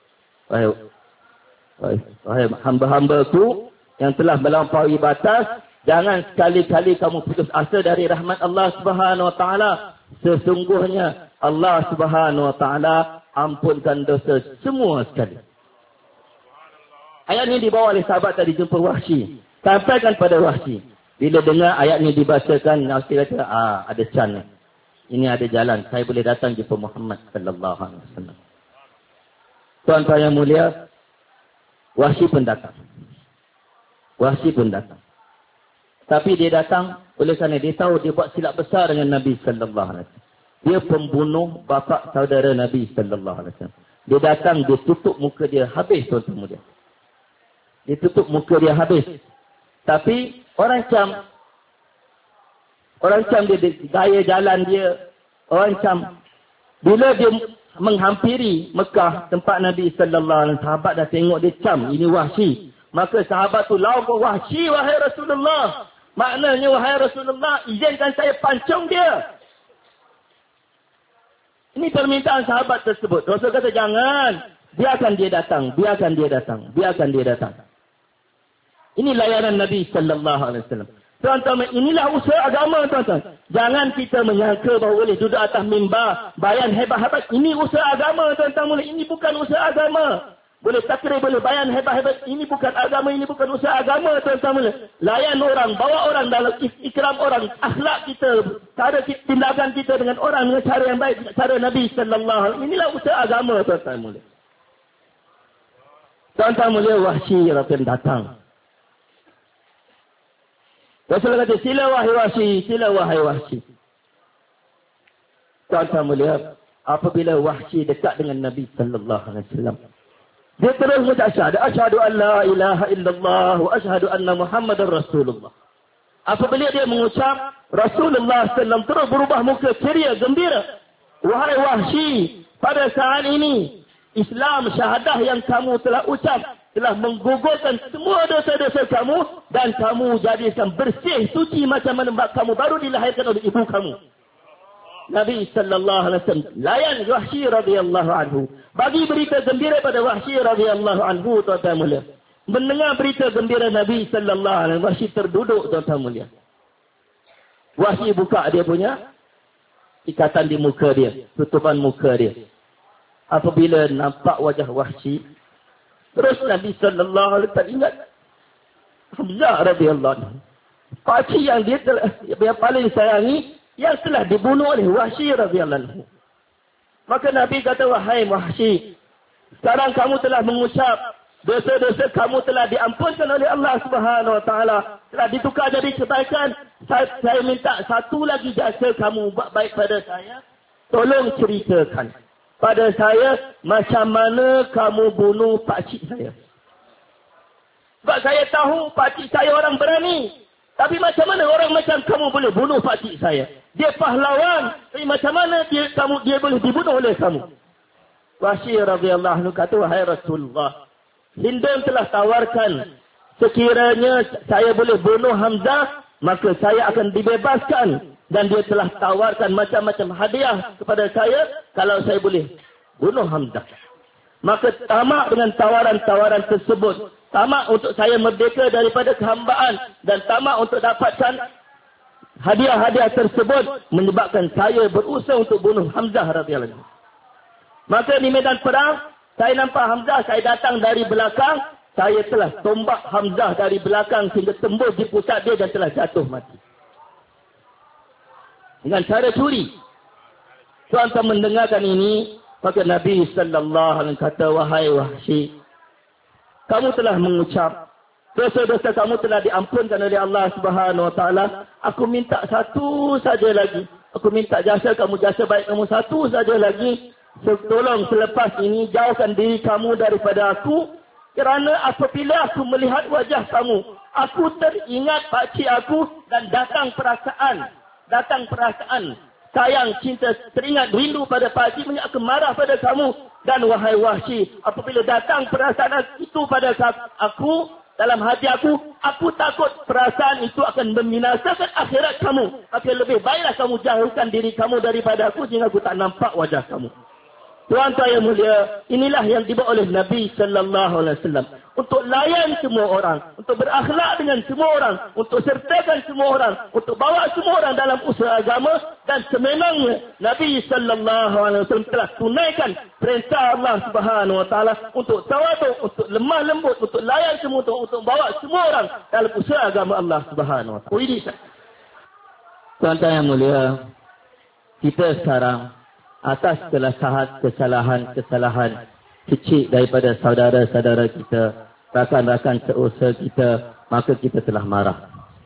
Wahai hamba-hambaku yang telah melampaui batas, jangan sekali-kali kamu putus asa dari rahmat Allah Subhanahu wa taala. Sesungguhnya Allah Subhanahu wa taala ampunkan dosa semua sekali. Ayat ini dibawa oleh sahabat tadi jumpa Wahsy. Sampaikan pada Wahsy. Bila dengar ayat ini dibacakan, Wahsy kata, ada can. Ini ada jalan. Saya boleh datang jumpa Muhammad sallallahu alaihi wasallam. Tuan-tuan yang mulia, Wahsy pun datang. Wahsy pun datang. Tapi dia datang oleh kerana dia tahu dia buat silap besar dengan Nabi sallallahu alaihi wasallam. Dia pembunuh bapa saudara Nabi sallallahu alaihi wasallam. Dia datang, dia tutup muka dia habis, tuan-tuan mulia. Dia tutup muka dia habis. Tapi orang cam dia gaya jalan dia, orang cam bila dia menghampiri Mekah tempat Nabi sallallahu alaihi wasallam, sahabat dah tengok dia cam, ini Wahsy. Maka sahabat tu lawan ke Wahsy, wahai Rasulullah. Maknanya wahai Rasulullah, izinkan saya pancung dia. Ini permintaan sahabat tersebut. Rasul kata jangan, biarkan dia datang, biarkan dia datang, biarkan dia datang. Ini layanan Nabi sallallahu alaihi wasallam. Tuan-tuan, inilah usaha agama, tuan-tuan. Jangan kita menyangka bahawa boleh duduk atas mimbar, bayan hebat-hebat. Ini usaha agama, tuan-tuan. Ini bukan usaha agama. Boleh takrib, boleh bayan hebat-hebat. Ini bukan agama, ini bukan usaha agama, tuan-tuan. Layan orang, bawa orang dalam ikram orang. Akhlak kita, cara tindakan kita dengan orang dengan cara yang baik, cara Nabi sallallahu alaihi wasallam. Inilah usaha agama, tuan-tuan. Tuan-tuan mulia, Wahsy datang. Rasulullah kata, sila wahai Wahsy, sila wahai Wahsy. Tuan-tuan mulia, apabila Wahsy dekat dengan Nabi sallallahu alaihi wasallam, dia terus mengucap syahadat, asyhadu an la ilaha illallah wa asyhadu anna Muhammadar Rasulullah. Apabila dia mengucap, Rasulullah sallallahu terus berubah muka ceria, gembira. Wahai Wahsy, pada saat ini Islam syahadah yang kamu telah ucap telah menggugurkan semua dosa-dosa kamu dan kamu jadikan bersih, suci macam mana kamu baru dilahirkan oleh ibu kamu. Nabi sallallahu alaihi wasallam layan Wahsy radhiyallahu anhu. Bagi berita gembira pada Wahsy radhiyallahu anhu, tuan-tuan mulia. Mendengar berita gembira Nabi sallallahu alaihi wasallam, Wahsy terduduk, tuan-tuan mulia. Wahsy buka dia punya ikatan di muka dia, tutupan muka dia. Apabila nampak wajah Wahsy, terus Nabi sallallahu alaihi wasallam ingat Hamzah radhiyallahu anhu. Pakcik yang dia telah, yang paling sayangi, yang telah dibunuh oleh Wahsy radhiyallahu anhu. Maka Nabi kata, wahai Wahsy, sekarang kamu telah mengucap dosa-dosa kamu telah diampunkan oleh Allah Subhanahu wa taala, telah ditukar jadi kebaikan. Saya minta satu lagi jasa kamu buat baik pada saya. Tolong ceritakan pada saya macam mana kamu bunuh pakcik saya. Sebab saya tahu pakcik saya orang berani. Tapi macam mana orang macam kamu boleh bunuh pakcik saya? Dia pahlawan. Tapi macam mana dia boleh dibunuh oleh kamu? Wahsy radhiyallahu anhu kata, wahai Rasulullah, Hindun telah tawarkan, sekiranya saya boleh bunuh Hamzah, maka saya akan dibebaskan. Dan dia telah tawarkan macam-macam hadiah kepada saya kalau saya boleh bunuh Hamzah. Maka tamak dengan tawaran-tawaran tersebut. Tamak untuk saya merdeka daripada kehambaan. Dan tamak untuk dapatkan hadiah-hadiah tersebut menyebabkan saya berusaha untuk bunuh Hamzah radhiyallahu anhu. Maka di medan perang, saya nampak Hamzah, saya datang dari belakang. Saya telah tombak Hamzah dari belakang sehingga tembus di pusat dia dan telah jatuh mati. Dengan cara curi. Tuan-tuan mendengarkan ini, maka Nabi sallallahu alaihi wasallam kata, wahai Wahsy, kamu telah mengucap dosa-dosa kamu telah diampunkan oleh Allah Subhanahu wa taala. Aku minta satu saja lagi. Aku minta jasa kamu, jasa baik kamu satu saja lagi. Tolong selepas ini jauhkan diri kamu daripada aku, kerana apabila aku melihat wajah kamu, aku teringat pakcik aku dan datang perasaan sayang, cinta, teringat rindu pada pakcik, aku marah pada kamu. Dan wahai Wahsy, apabila datang perasaan itu pada aku, dalam hati aku takut perasaan itu akan membinasakan akhirat kamu. Maka lebih baiklah kamu jauhkan diri kamu daripada aku sehingga aku tak nampak wajah kamu. Tuan-tuan yang mulia, inilah yang dibawa oleh Nabi sallallahu alaihi wasallam untuk layan semua orang, untuk berakhlak dengan semua orang, untuk sertakan semua orang, untuk bawa semua orang dalam usaha agama. Dan sememangnya Nabi sallallahu alaihi wasallam telah tunaikan perintah Allah Subhanahu wa taala untuk tawaduk, untuk lemah lembut, untuk layan semua, untuk bawa semua orang dalam usaha agama Allah Subhanahu wa taala. Ini tuan-tuan yang mulia, kita sekarang atas kesalahan kecil daripada saudara-saudara kita, rakan-rakan seusaha kita, maka kita telah marah.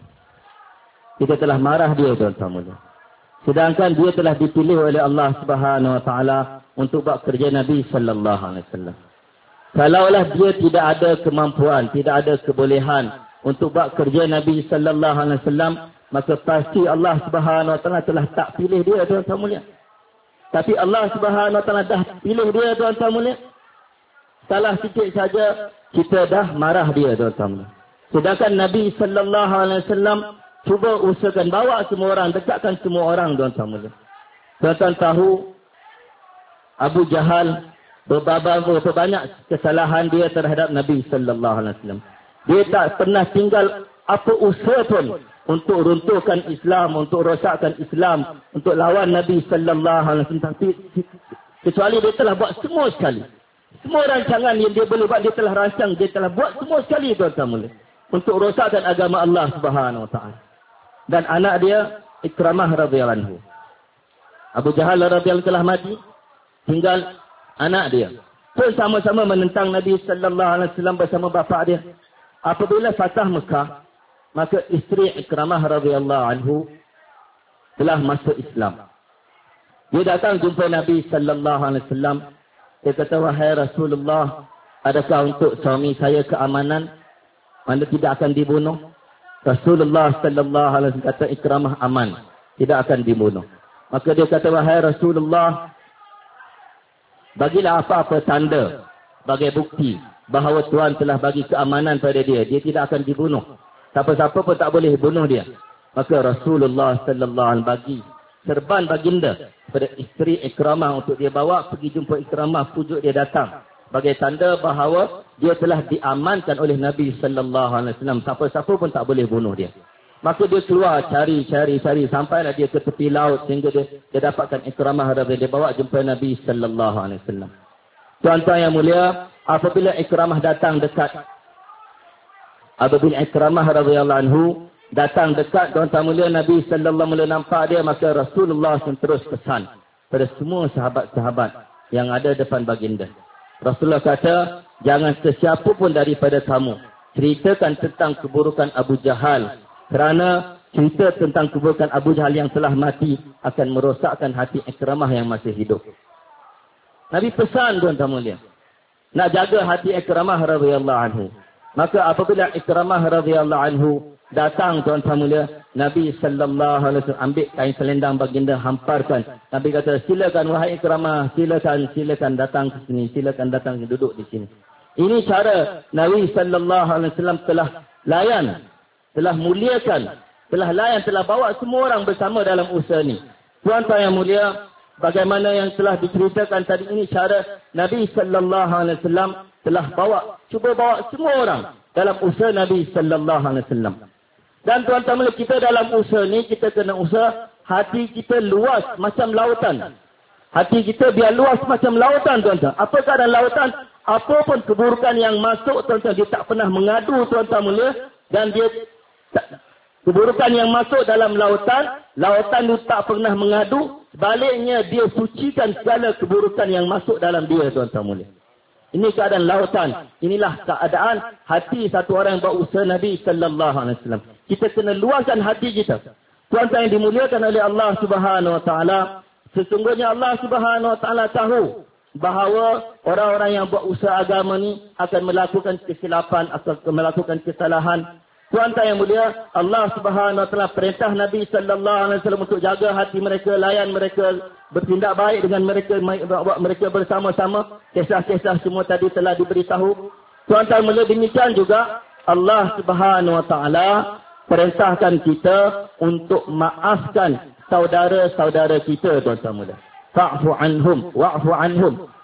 Kita telah marah dia, tuan-tuan mulia. Sedangkan dia telah dipilih oleh Allah Subhanahu wa taala untuk buat kerja Nabi sallallahu alaihi wasallam. Kalaulah dia tidak ada kemampuan, tidak ada kebolehan untuk buat kerja Nabi sallallahu alaihi wasallam, maka pasti Allah Subhanahu wa taala telah tak pilih dia, tuan-tuan mulia. Tapi Allah Subhanahu wa taala dah pilih dia, tuan-tuan mulia. Salah sikit saja kita dah marah dia, tuan-tuan mulia. Sedangkan Nabi sallallahu alaihi wasallam cuba usahakan bawa semua orang, dekatkan semua orang, tuan-tuan mulia. Tuan-tuan tahu Abu Jahal berapa banyak kesalahan dia terhadap Nabi sallallahu alaihi wasallam. Dia tak pernah tinggal apa usaha pun untuk runtuhkan Islam, untuk rosakkan Islam, untuk lawan Nabi sallallahu alaihi wasallam. Tapi kecuali dia telah buat semua sekali. Semua rancangan yang dia boleh buat, dia telah rancang, dia telah buat semua sekali, tuan-tuan mulia, untuk rosakkan agama Allah Subhanahu wa taala. Dan anak dia Ikramah radhiyallahu anhu. Abu Jahal radhiyallahu telah mati, tinggal anak dia. Pun sama-sama menentang Nabi sallallahu alaihi wasallam bersama bapa dia. Apabila Fatah Mekah, maka isteri Ikramah radhiyallahu anhu telah masuk Islam. Dia datang jumpa Nabi sallallahu alaihi wasallam. Dia kata, wahai Rasulullah, adakah untuk suami saya keamanan mana tidak akan dibunuh? Rasulullah sallallahu alaihi wasallam kata, Ikramah aman, tidak akan dibunuh. Maka dia kata, wahai Rasulullah, bagilah apa-apa tanda sebagai bukti bahawa Tuhan telah bagi keamanan pada dia. Dia tidak akan dibunuh. Siapa-siapa pun tak boleh bunuh dia. Maka Rasulullah sallallahu alaihi wasallam bagi serban baginda pada isteri Ikramah untuk dia bawa pergi jumpa Ikramah, pujuk dia datang sebagai tanda bahawa dia telah diamankan oleh Nabi sallallahu alaihi wasallam. Siapa-siapa pun tak boleh bunuh dia. Maka dia keluar cari sampailah dia ke tepi laut sehingga dia dapatkan Ikramah dan dia bawa jumpa Nabi sallallahu alaihi wasallam. Tuan-tuan yang mulia, apabila Ikramah datang dekat, apabila Ikramah radhiyallahu anhu datang dekat, tuan-tuan mulia, Nabi sallallahu alaihi wasallam nampak dia, maka Rasulullah terus pesan pada semua sahabat-sahabat yang ada depan baginda. Rasulullah kata, jangan sesiapa pun daripada kamu ceritakan tentang keburukan Abu Jahal, kerana cerita tentang keburukan Abu Jahal yang telah mati akan merosakkan hati Ikramah yang masih hidup. Nabi pesan, tuan-tuan mulia, nak jaga hati Ikramah radhiyallahu anhu. Maka apabila Ikramah radhiyallahu anhu datang, tuan-tuan mulia, Nabi sallallahu alaihi wasallam ambil kain selendang baginda, hamparkan. Nabi kata, silakan wahai Ikramah, silakan datang ke sini, silakan datang duduk di sini. Ini cara Nabi sallallahu alaihi wasallam telah layan, telah muliakan, telah bawa semua orang bersama dalam usaha ini. Tuan-tuan yang mulia, bagaimana yang telah diceritakan tadi ini, cara Nabi sallallahu alaihi wasallam telah cuba bawa semua orang dalam usaha Nabi sallallahu alaihi wasallam. Dan tuan-tuan mulia, kita dalam usaha ni, kita kena usaha hati kita luas macam lautan. Hati kita biar luas macam lautan, tuan-tuan. Apa keadaan lautan? Apa pun keburukan yang masuk, tuan-tuan, dia tak pernah mengadu, tuan-tuan mulia. Dan dia keburukan yang masuk dalam lautan itu tak pernah mengadu. Sebaliknya, dia sucikan segala keburukan yang masuk dalam dia, tuan-tuan mulia. Ini keadaan lautan. Inilah keadaan hati satu orang yang berusaha Nabi sallallahu alaihi wasallam. Kita kena luaskan hati kita. Tuan-tuan yang dimuliakan oleh Allah Subhanahu wa taala, sesungguhnya Allah Subhanahu wa taala tahu bahawa orang-orang yang buat usaha agama ni akan melakukan kesilapan, akan melakukan kesalahan. Tuan-tuan yang mulia, Allah Subhanahu wa taala perintah Nabi sallallahu alaihi wasallam untuk jaga hati mereka, layan mereka, bertindak baik dengan mereka, buat mereka bersama-sama. Kisah-kisah semua tadi telah diberitahu. Tuan-tuan mulia, demikian juga Allah Subhanahu wa taala perintahkan kita untuk maafkan saudara-saudara kita, tuan-tuan mulia. Fa'fu anhum wa'fu anhum.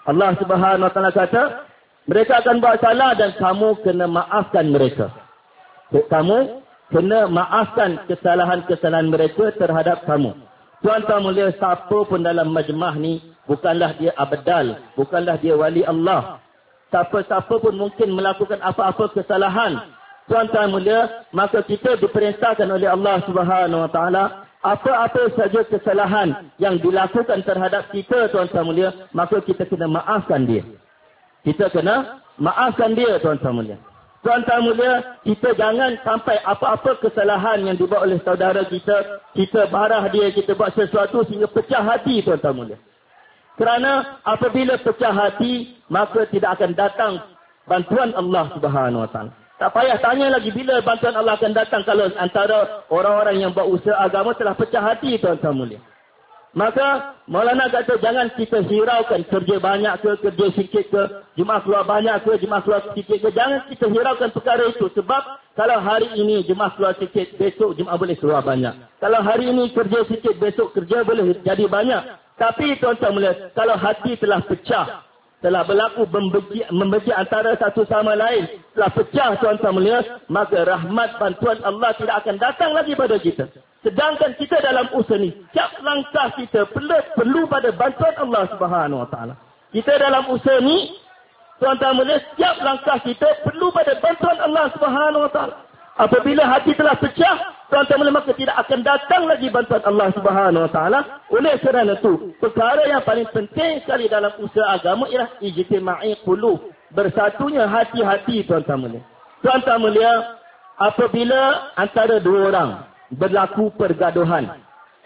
Allah Subhanahu Wa Taala kata, mereka akan buat salah dan kamu kena maafkan mereka. Kamu kena maafkan kesalahan-kesalahan mereka terhadap kamu. Tuan-tuan mulia, siapa pun dalam majmah ni, bukanlah dia abdal, bukanlah dia wali Allah. Siapa-siapa pun mungkin melakukan apa-apa kesalahan. Tuan-tuan mulia, maka kita diperintahkan oleh Allah Subhanahu Wa Taala, apa-apa saja kesalahan yang dilakukan terhadap kita, tuan-tuan mulia, maka kita kena maafkan dia. Kita kena maafkan dia, tuan-tuan mulia. Tuan-tuan mulia, kita jangan sampai apa-apa kesalahan yang dibuat oleh saudara kita, kita marah dia, kita buat sesuatu sehingga pecah hati, tuan-tuan mulia. Kerana apabila pecah hati, maka tidak akan datang bantuan Allah Subhanahu Wa Taala. Tak payah tanya lagi bila bantuan Allah akan datang kalau antara orang-orang yang buat usaha agama telah pecah hati, tuan-tuan mulia. Maka Maulana kata jangan kita hiraukan kerja banyak ke, kerja sikit ke, jemaah keluar banyak ke, jemaah keluar sikit ke. Jangan kita hiraukan perkara itu. Sebab kalau hari ini jemaah keluar sikit, besok jemaah boleh keluar banyak. Kalau hari ini kerja sikit, besok kerja boleh jadi banyak. Tapi tuan-tuan mulia, kalau hati telah pecah, telah berlaku membenci antara satu sama lain, telah pecah, tuan-tuan mulia, maka rahmat bantuan Allah tidak akan datang lagi pada kita. Sedangkan kita dalam usaha ni, setiap langkah kita perlu pada bantuan Allah Subhanahu Wa Taala. Kita dalam usaha ni, tuan-tuan mulia, setiap langkah kita perlu pada bantuan Allah Subhanahu Wa Taala. Apabila hati telah pecah, tuan-tuan mulia, maka tidak akan datang lagi bantuan Allah Subhanahu Wa Taala. Oleh kerana itu, perkara yang paling penting sekali dalam usaha agama ialah ijtima'i qulub, bersatunya hati-hati, tuan-tuan mulia. Tuan-tuan mulia, apabila antara dua orang berlaku pergaduhan.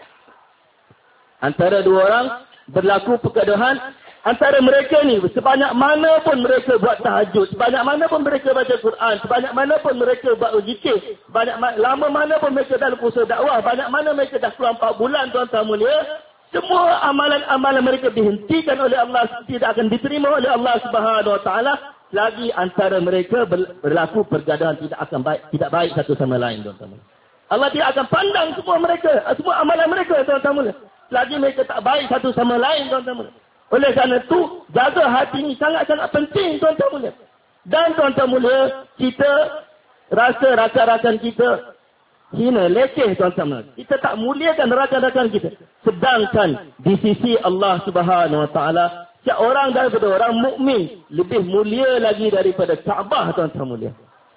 Antara dua orang berlaku pergaduhan. Antara mereka ni, sebanyak mana pun mereka buat tahajud, sebanyak mana pun mereka baca Quran, sebanyak mana pun mereka buat zikir, lama mana pun mereka dalam usaha dakwah, banyak mana mereka dah keluar 4 bulan, tuan-tuan mulia, semua amalan-amalan mereka dihentikan oleh Allah, tidak akan diterima oleh Allah Subhanahu Wa Taala. Lagi antara mereka berlaku pergaduhan, tidak baik satu sama lain, tuan-tuan mulia. Allah tidak akan pandang semua mereka, semua amalan mereka, tuan-tuan mulia. Selagi mereka tak baik satu sama lain, tuan-tuan mulia. Oleh kerana itu, jaga hati ini sangat-sangat penting, tuan-tuan mulia. Dan tuan-tuan mulia, kita rasa rakan-rakan kita hina, leceh, tuan-tuan mulia. Kita tak muliakan rakan-rakan kita. Sedangkan di sisi Allah Subhanahu Wa Taala, seorang daripada orang mukmin lebih mulia lagi daripada Kaabah, tuan-tuan mulia.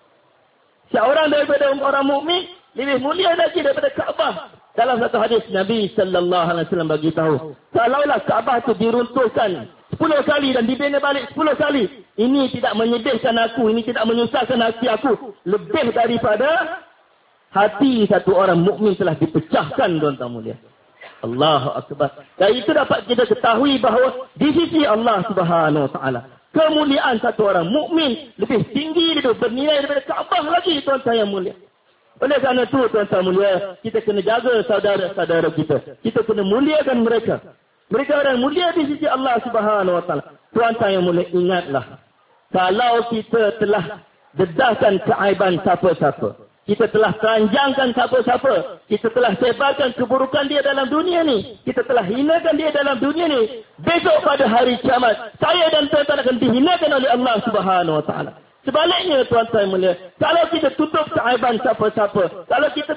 Seorang daripada orang mukmin lebih mulia lagi daripada Kaabah. Dalam satu hadis Nabi sallallahu alaihi wasallam bagi tahu, kalaulah Kaabah itu diruntuhkan 10 kali dan dibina balik 10 kali, ini tidak menyedihkan aku, ini tidak menyusahkan hati aku lebih daripada hati satu orang mukmin telah dipecahkan, tuan-tuan mulia. Allahu akbar. Dan itu dapat kita ketahui bahawa di sisi Allah Subhanahu Wa Taala, kemuliaan satu orang mukmin lebih tinggi, lebih bernilai daripada Kaabah lagi, tuan-tuan yang mulia. Oleh kerana itu, tuan-tuan mulia, kita kena jaga saudara-saudara kita. Kita kena muliakan mereka. Mereka orang mulia di sisi Allah Subhanahu Wa Taala. Tuan-tuan yang mulia, ingatlah, kalau kita telah dedahkan keaiban siapa-siapa, kita telah telanjangkan siapa-siapa, kita telah sebarkan keburukan dia dalam dunia ni, kita telah hinakan dia dalam dunia ni, besok pada hari kiamat, saya dan tuan-tuan akan dihinakan oleh Allah Subhanahu Wa Taala. Sebaliknya, tuan-tuan mulia, kalau kita tutup keaiban siapa-siapa, kalau kita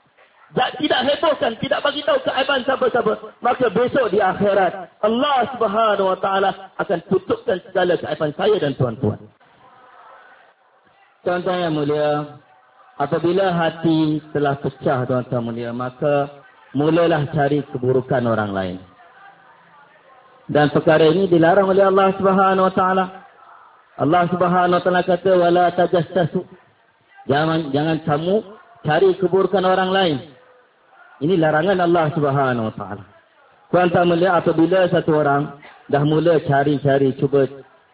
tidak hebohkan, tidak bagi tahu keaiban siapa-siapa, maka besok di akhirat Allah Subhanahu Wa Taala akan tutupkan segala keaiban saya dan tuan-tuan. Tuan-tuan yang mulia, apabila hati telah pecah, tuan-tuan mulia, maka mulalah cari keburukan orang lain. Dan perkara ini dilarang oleh Allah Subhanahu Wa Taala. Allah Subhanahu Wa Taala kata, wala tajassasu. Jangan kamu cari keburukan orang lain. Ini larangan Allah Subhanahu Wa Taala. Tuan-tuan mulia, apabila satu orang dah mula cari-cari, cuba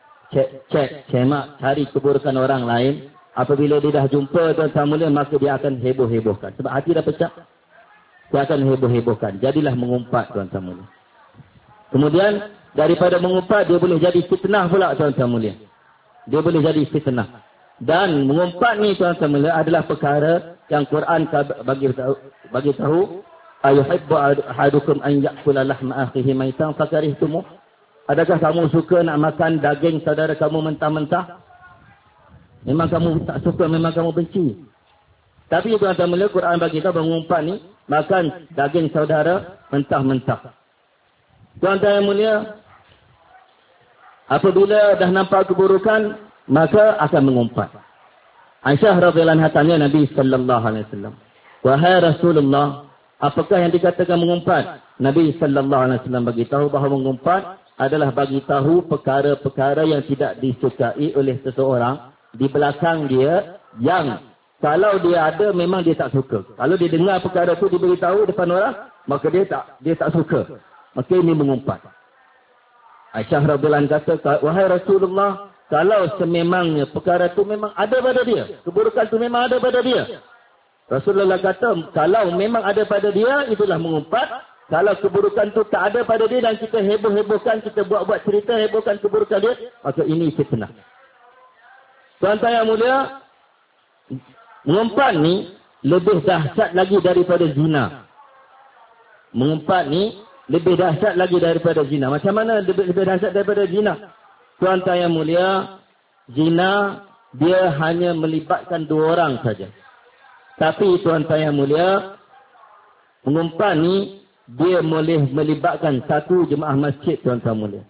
cemak, cari keburukan orang lain, apabila dia dah jumpa, tuan-tuan mulia, maka dia akan heboh-hebohkan. Sebab hati dah pecah, dia akan heboh-hebohkan. Jadilah mengumpat, tuan-tuan mulia. Kemudian, daripada mengumpat, dia boleh jadi fitnah pula, tuan-tuan mulia. Dia boleh jadi fitnah. Dan mengumpat ni, tuan-tuan mulia, adalah perkara yang Quran bagi tahu, ayuhibbu ahadukum an ya'kula lahma akhihi maitan fakarihtumuh. Adakah kamu suka nak makan daging saudara kamu mentah-mentah? Memang kamu tak suka, memang kamu benci. Tapi tuan-tuan mulia, Quran bagi kita mengumpat ni, makan daging saudara mentah-mentah. Tuan-tuan yang mulia, apabila dah nampak keburukan, maka akan mengumpat. Aisyah radhiyallahu anha tanya Nabi sallallahu alaihi wasallam, "Wahai Rasulullah, apakah yang dikatakan mengumpat?" Nabi sallallahu alaihi wasallam bagi tahu bahawa mengumpat adalah bagi tahu perkara-perkara yang tidak disukai oleh seseorang di belakang dia, yang kalau dia ada memang dia tak suka. Kalau dia dengar perkara itu diberitahu depan orang, maka dia tak suka. Maka ini mengumpat. Aisyah radhiyallahu anha kata, "Wahai Rasulullah, kalau sememangnya perkara itu memang ada pada dia, keburukan itu memang ada pada dia." Rasulullah kata, kalau memang ada pada dia, itulah mengumpat. Kalau keburukan itu tak ada pada dia dan kita heboh-hebohkan, kita buat-buat cerita hebohkan keburukan dia, maka ini fitnah. Tuan-tuan yang mulia, mengumpat ni lebih dahsyat lagi daripada zina. Mengumpat ni lebih dahsyat lagi daripada zina. Macam mana lebih dahsyat daripada zina? Tuan-tuan yang mulia, zina dia hanya melibatkan 2 orang saja. Tapi tuan-tuan yang mulia, mengumpat ni dia boleh melibatkan 1 jemaah masjid, tuan-tuan mulia.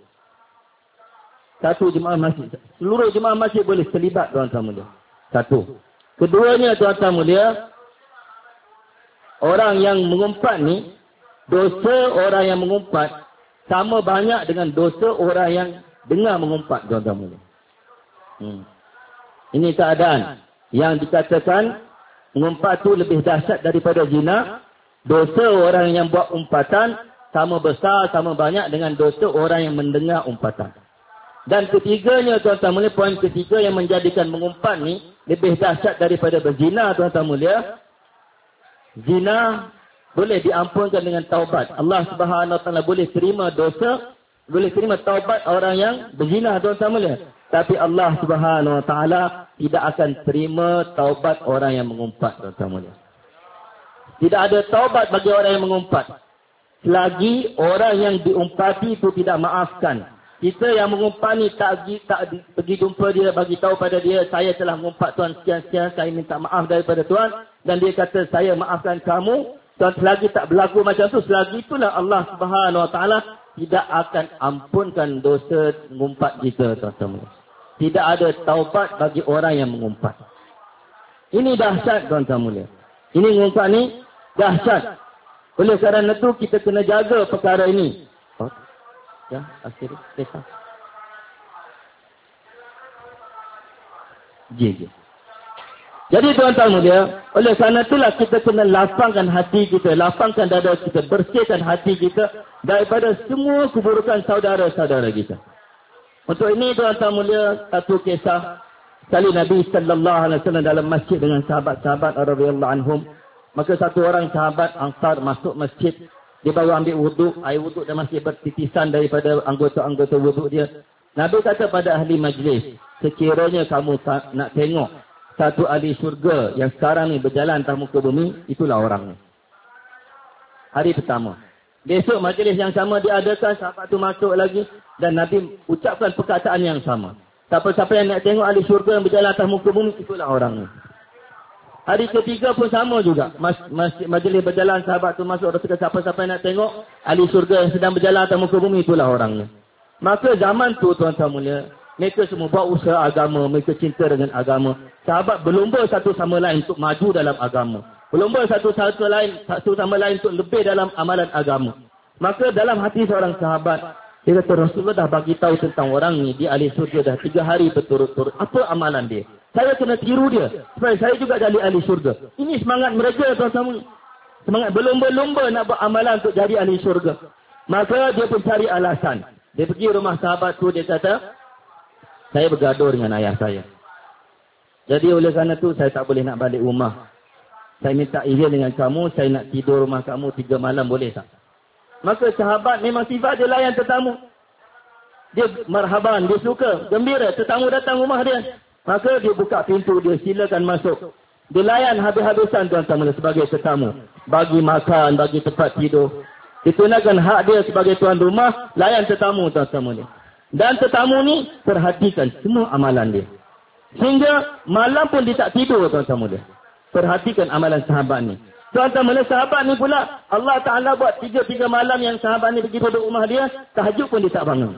1 jemaah masjid. Seluruh jemaah masjid boleh terlibat, tuan-tuan mulia. 1. Keduanya, tuan-tuan mulia, orang yang mengumpat ni, dosa orang yang mengumpat sama banyak dengan dosa orang yang dengar mengumpat, tuan-tuan mulia. Ini keadaan yang dikatakan mengumpat tu lebih dahsyat daripada zina. Dosa orang yang buat umpatan sama besar, sama banyak dengan dosa orang yang mendengar umpatan. Dan ketiganya, tuan-tuan mulia, poin ketiga yang menjadikan mengumpat ni lebih dahsyat daripada berzina, tuan-tuan mulia. Zina boleh diampunkan dengan taubat. Allah Subhanahu Wa Taala boleh terima dosa, boleh terima taubat orang yang berzina, tuan-tuan mulia. Tapi Allah Subhanahu Wa Taala tidak akan terima taubat orang yang mengumpat, tuan-tuan mulia. Tidak ada taubat bagi orang yang mengumpat selagi orang yang diumpati itu tidak maafkan. Kita yang mengumpat ni tak pergi jumpa dia, bagi tahu pada dia, saya telah mengumpat Tuan sekian-sekian, saya minta maaf daripada Tuan, dan dia kata saya maafkan kamu. Tuan, selagi tak berlaku macam tu, selagi itulah Allah Subhanahu Wa Taala tidak akan ampunkan dosa mengumpat kita, tuan-tuan. Tidak ada taubat bagi orang yang mengumpat. Ini dahsyat, tuan-tuan mulia. Ini mengumpat ni dahsyat. Oleh kerana itu kita kena jaga perkara ini. Ya, akhirnya selesai. Jadi tuan-tuan mulia, oleh kerana itulah kita kena lapangkan hati kita, lapangkan dada kita, bersihkan hati kita daripada semua keburukan saudara-saudara kita. Untuk ini tuan-tuan mulia, satu kisah sekali Nabi sallallahu alaihi wasallam dalam masjid dengan sahabat-sahabat radhiyallahu anhum. Maka satu orang sahabat Ansar masuk masjid, dia baru ambil wuduk, air wuduk dan masih bertitisan daripada anggota-anggota wuduk dia. Nabi kata pada ahli majlis, sekiranya kamu nak tengok satu ahli syurga yang sekarang ni berjalan atas muka bumi, itulah orangnya. Hari pertama. Besok majlis yang sama diadakan, sahabat tu masuk lagi dan Nabi ucapkan perkataan yang sama. Siapa-siapa yang nak tengok ahli syurga yang berjalan atas muka bumi, itulah orangnya. Hari ketiga pun sama juga. Majlis berjalan, sahabat tu masuk, Rasul kata siapa-siapa yang nak tengok ahli syurga yang sedang berjalan atas muka bumi, itulah orangnya. Maka zaman tu tuan-tuan mulia, mereka semua buat usaha agama, mereka cinta dengan agama. Sahabat berlumba satu sama lain untuk maju dalam agama. Berlumba satu sama lain untuk lebih dalam amalan agama. Maka dalam hati seorang sahabat, dia kata Rasulullah dah bagi tahu tentang orang ni, dia ahli syurga dah 3 hari berturut-turut. Apa amalan dia? Saya kena tiru dia supaya saya juga jadi ahli syurga. Ini semangat mereka, tuan-tuan. Semangat berlumba-lumba nak buat amalan untuk jadi ahli syurga. Maka dia pun cari alasan. Dia pergi rumah sahabat tu, dia kata, saya bergaduh dengan ayah saya. Jadi oleh kerana tu saya tak boleh nak balik rumah. Saya minta izin dengan kamu, saya nak tidur rumah kamu 3 malam, boleh tak? Maka sahabat memang sifat dia layan tetamu. Dia marhaban, dia suka, gembira, tetamu datang rumah dia. Maka dia buka pintu, dia silakan masuk. Dia layan habis-habisan tuan-tuan sebagai tetamu. Bagi makan, bagi tempat tidur. Ditunakan hak dia sebagai tuan rumah, layan tetamu tuan-tuan ni. Dan tetamu ni perhatikan semua amalan dia. Sehingga malam pun dia tak tidur tuan-tuan dia. Perhatikan amalan sahabat ni. Tuan-tuan, sahabat ni pula, Allah Ta'ala buat 3 malam yang sahabat ni pergi duduk rumah dia, tahajud pun dia tak bangun.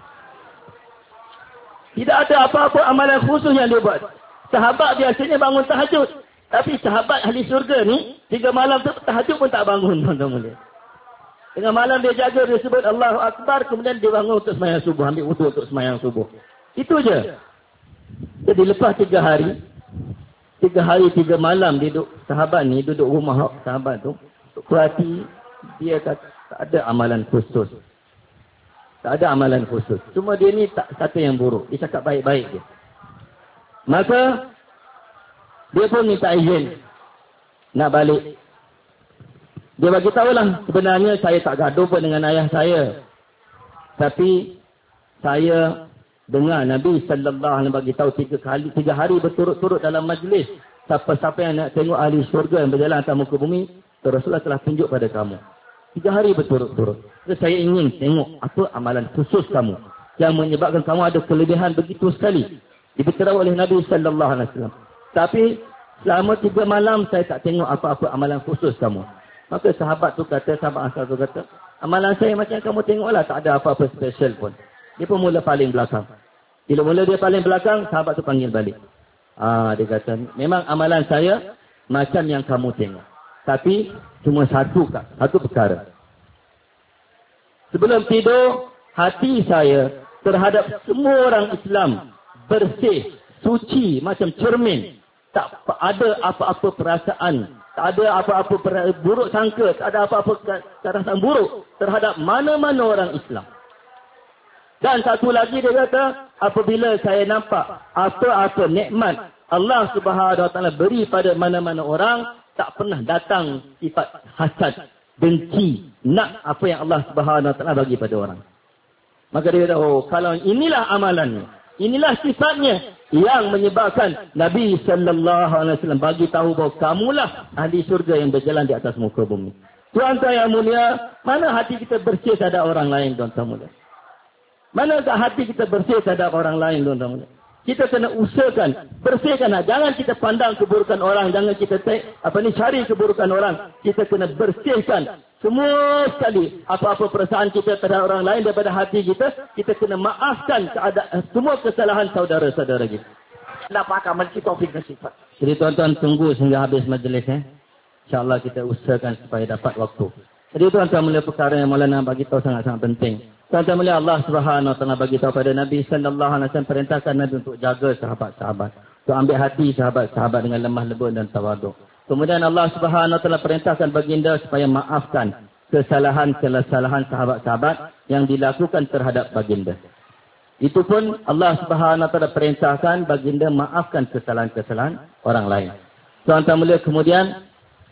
Tidak ada apa-apa amalan khusus yang dia buat. Sahabat biasanya bangun tahajud. Tapi sahabat ahli syurga ni, 3 malam tu tahajud pun tak bangun tuan-tuan. Tengah malam dia jaga, dia sebut Allahu Akbar, kemudian dia bangun untuk sembahyang subuh, ambil wudu untuk sembahyang subuh. Itu je. Jadi lepas 3 hari, 3 malam duduk sahabat ni, duduk rumah sahabat tu, perhati, dia kata tak ada amalan khusus. Tak ada amalan khusus. Cuma dia ni tak kata yang buruk. Dia cakap baik-baik je. Maka, dia pun minta izin nak balik. Dia bagi tahulah, sebenarnya saya tak gaduh pun dengan ayah saya. Tapi, saya dengar Nabi sallallahu alaihi wasallam bagi tahu 3 hari berturut-turut dalam majlis, siapa-siapa yang nak tengok ahli syurga yang berjalan atas muka bumi, Rasulullah telah tunjuk pada kamu. 3 hari berturut-turut. Jadi saya ingin tengok apa amalan khusus kamu yang menyebabkan kamu ada kelebihan begitu sekali. Diberitahu oleh Nabi sallallahu alaihi wasallam. Tapi selama 3 malam saya tak tengok apa-apa amalan khusus kamu. Maka sahabat Ansar tu kata, amalan saya macam kamu tengoklah, tak ada apa-apa special pun. Dia pun mula paling belakang. Bila mula dia paling belakang, sahabat tu panggil balik. Dia kata, memang amalan saya macam yang kamu tengok. Tapi cuma satu perkara. Sebelum tidur, hati saya terhadap semua orang Islam bersih, suci, macam cermin. Tak ada apa-apa perasaan, tak ada apa-apa buruk sangka, tak ada apa-apa perasaan buruk terhadap mana-mana orang Islam. Dan satu lagi dia kata, apabila saya nampak apa-apa nikmat Allah Subhanahu Wa Taala beri pada mana-mana orang, tak pernah datang sifat hasad, benci, nak apa yang Allah Subhanahu Wa Taala bagi pada orang. Maka dia kata, kalau inilah amalannya, inilah sifatnya yang menyebabkan Nabi sallallahu alaihi wasallam bagi tahu bahawa kamulah ahli syurga yang berjalan di atas muka bumi. Tuan-tuan yang mulia, mana hati kita bersih terhadap orang lain, tuan-tuan mulia? Manakah hati kita bersih terhadap orang lain, tuan-tuan mulia? Kita kena usahakan, bersihkan. Jangan kita pandang keburukan orang, jangan kita cari keburukan orang. Kita kena bersihkan semua sekali apa-apa perasaan kita terhadap orang lain daripada hati kita. Kita kena maafkan semua kesalahan saudara-saudara kita. Dapat amal kita taufik dan sifat. Jadi tuan-tuan tunggu sehingga habis majlis. InsyaAllah kita usahakan supaya dapat waktu. Jadi tuan-tuan mulia, perkara yang Maulana bagi tahu sangat-sangat penting. Tuan-tuan mulia, Allah Subhanahu Wa Taala bagi tahu pada Nabi sallallahu alaihi wasallam, perintahkan Nabi untuk jaga sahabat-sahabat, untuk ambil hati sahabat-sahabat dengan lemah lembut dan tawaduk. Kemudian Allah Subhanahu Wa Taala perintahkan baginda supaya maafkan kesalahan-kesalahan sahabat-sahabat yang dilakukan terhadap baginda. Itu pun Allah Subhanahu Wa Taala perintahkan baginda maafkan kesalahan-kesalahan orang lain. Tuan-tuan mulia, kemudian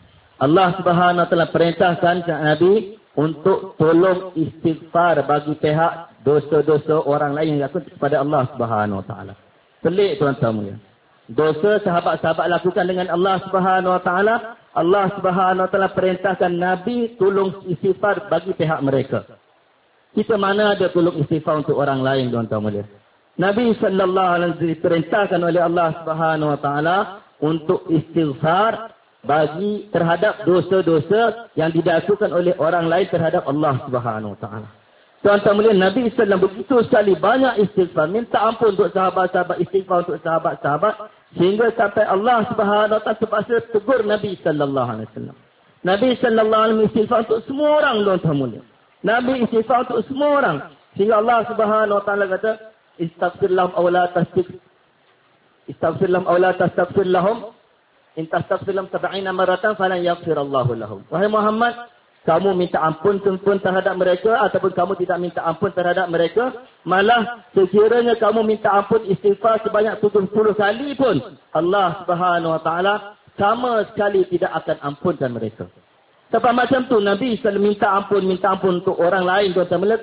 Allah Subhanahu Wa Taala perintahkan Nabi untuk tolong istighfar bagi pihak dosa-dosa orang lain yang lakukan kepada Allah Subhanahu Wa Taala. Pelik tuan-tuan mulia. Dosa sahabat-sahabat lakukan dengan Allah Subhanahu Wa Taala, Allah Subhanahu Wa Taala perintahkan Nabi tolong istighfar bagi pihak mereka. Kita mana ada tolong istighfar untuk orang lain, tuan-tuan mulia. Nabi sallallahu alaihi wasallam diperintahkan oleh Allah Subhanahu Wa Taala untuk istighfar bagi terhadap dosa-dosa yang dilakukan oleh orang lain terhadap Allah Subhanahu Wa Taala. Tuan-tuan mulia, Nabi sallallahu begitu sekali banyak istighfar, minta ampun untuk sahabat-sahabat, istighfar untuk sahabat-sahabat, sehingga sampai Allah Subhanahu Wa Taala terpaksa tegur Nabi sallallahu alaihi wasallam. Nabi sallallahu alaihi wasallam istighfar untuk semua orang, tuan-tuan mulia. Nabi istighfar untuk semua orang, sehingga Allah Subhanahu Wa Taala kata, istaghfir lahum aw la tastaghfir, istaghfir lahum aw la tastaghfir lahum, in tastaghfir lahum 70 maratan falan yaghfirallahu lahum. Wahai Muhammad, kamu minta ampun terhadap mereka ataupun kamu tidak minta ampun terhadap mereka, malah sekiranya kamu minta ampun istighfar sebanyak 70 kali pun, Allah Subhanahu Wa Taala sama sekali tidak akan ampunkan mereka. Sebab macam tu Nabi selalu minta ampun untuk orang lain, tuan-tuan.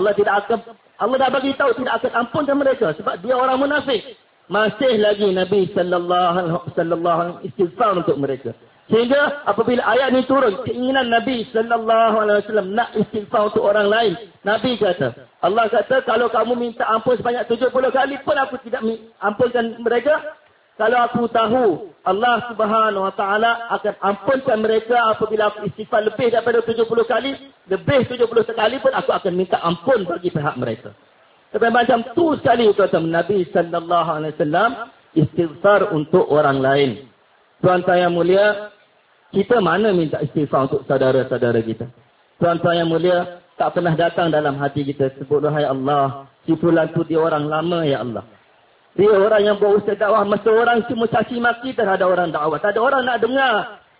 Allah dah bagi tahu tidak akan ampunkan mereka sebab dia orang munafik. Masih lagi Nabi sallallahu alaihi wasallam istighfar untuk mereka. Sehingga apabila ayat ini turun, keinginan Nabi SAW nak istighfar untuk orang lain. Nabi kata, Allah kata, kalau kamu minta ampun sebanyak 70 kali pun aku tidak ampunkan mereka. Kalau aku tahu Allah Subhanahu Wa Taala akan ampunkan mereka apabila aku istighfar lebih daripada 70 kali, lebih 70 kali pun aku akan minta ampun bagi pihak mereka. Sampai macam tu sekali tuan-tuan, Nabi SAW istighfar untuk orang lain. Tuan-tuan yang mulia, kita mana minta istighfar untuk saudara-saudara kita? Tuan-tuan yang mulia, tak pernah datang dalam hati kita sebut, "Wahai Allah, si fulan tu dia orang lama ya Allah. Dia orang yang berusaha dakwah, masa orang cuma caci maki terhadap orang dakwah. Tak ada orang nak dengar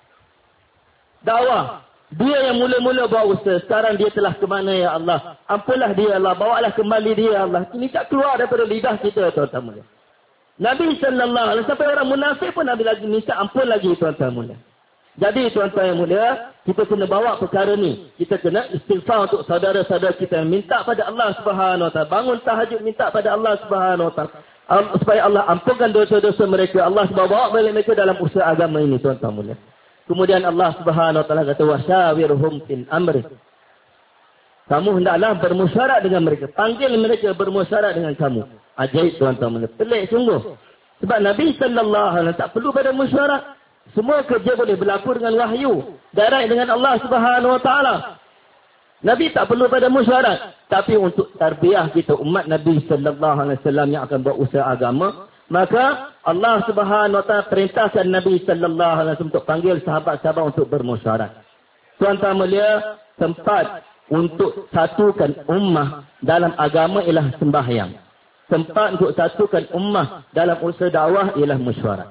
dakwah. Dia yang mula-mula berusaha, sekarang dia telah ke mana ya Allah? Ampunlah dia Allah, bawalah kembali dia Allah." Ini tak keluar daripada lidah kita, tuan-tuan mulia. Nabi SAW, sampai orang munafik pun Nabi lagi minta ampun lagi, tuan-tuan mulia. Jadi tuan-tuan yang mulia, kita kena bawa perkara ni. Kita kena istighfar untuk saudara-saudara kita. Minta pada Allah Subhanahu Wa Taala. Bangun tahajud minta pada Allah Subhanahu Wa Taala. Supaya Allah ampunkan dosa-dosa mereka. Allah bawa balik mereka dalam usaha agama ini, tuan-tuan mulia. Kemudian Allah Subhanahu Wa Taala kata, "Wasyawirhum fil amri." Kamu hendaklah bermusyarat dengan mereka. Panggil mereka bermusyarat dengan kamu. Ajaib, tuan-tuan mulia. Pelik sungguh. Sebab Nabi SAW tak perlu pada musyarat. Semua kerja boleh berlaku dengan wahyu. Direct dengan Allah Subhanahu Wa Taala. Nabi tak perlu pada musyarat. Tapi untuk tarbiyah kita, umat Nabi SAW yang akan buat usaha agama, maka Allah Subhanahu Wa Taala perintahkan Nabi SAW untuk panggil sahabat-sahabat untuk bermusyarat. Tuan-tuan mulia, tempat untuk satukan ummah dalam agama ialah sembahyang. Tempat untuk satukan ummah dalam usaha dakwah ialah musyarat.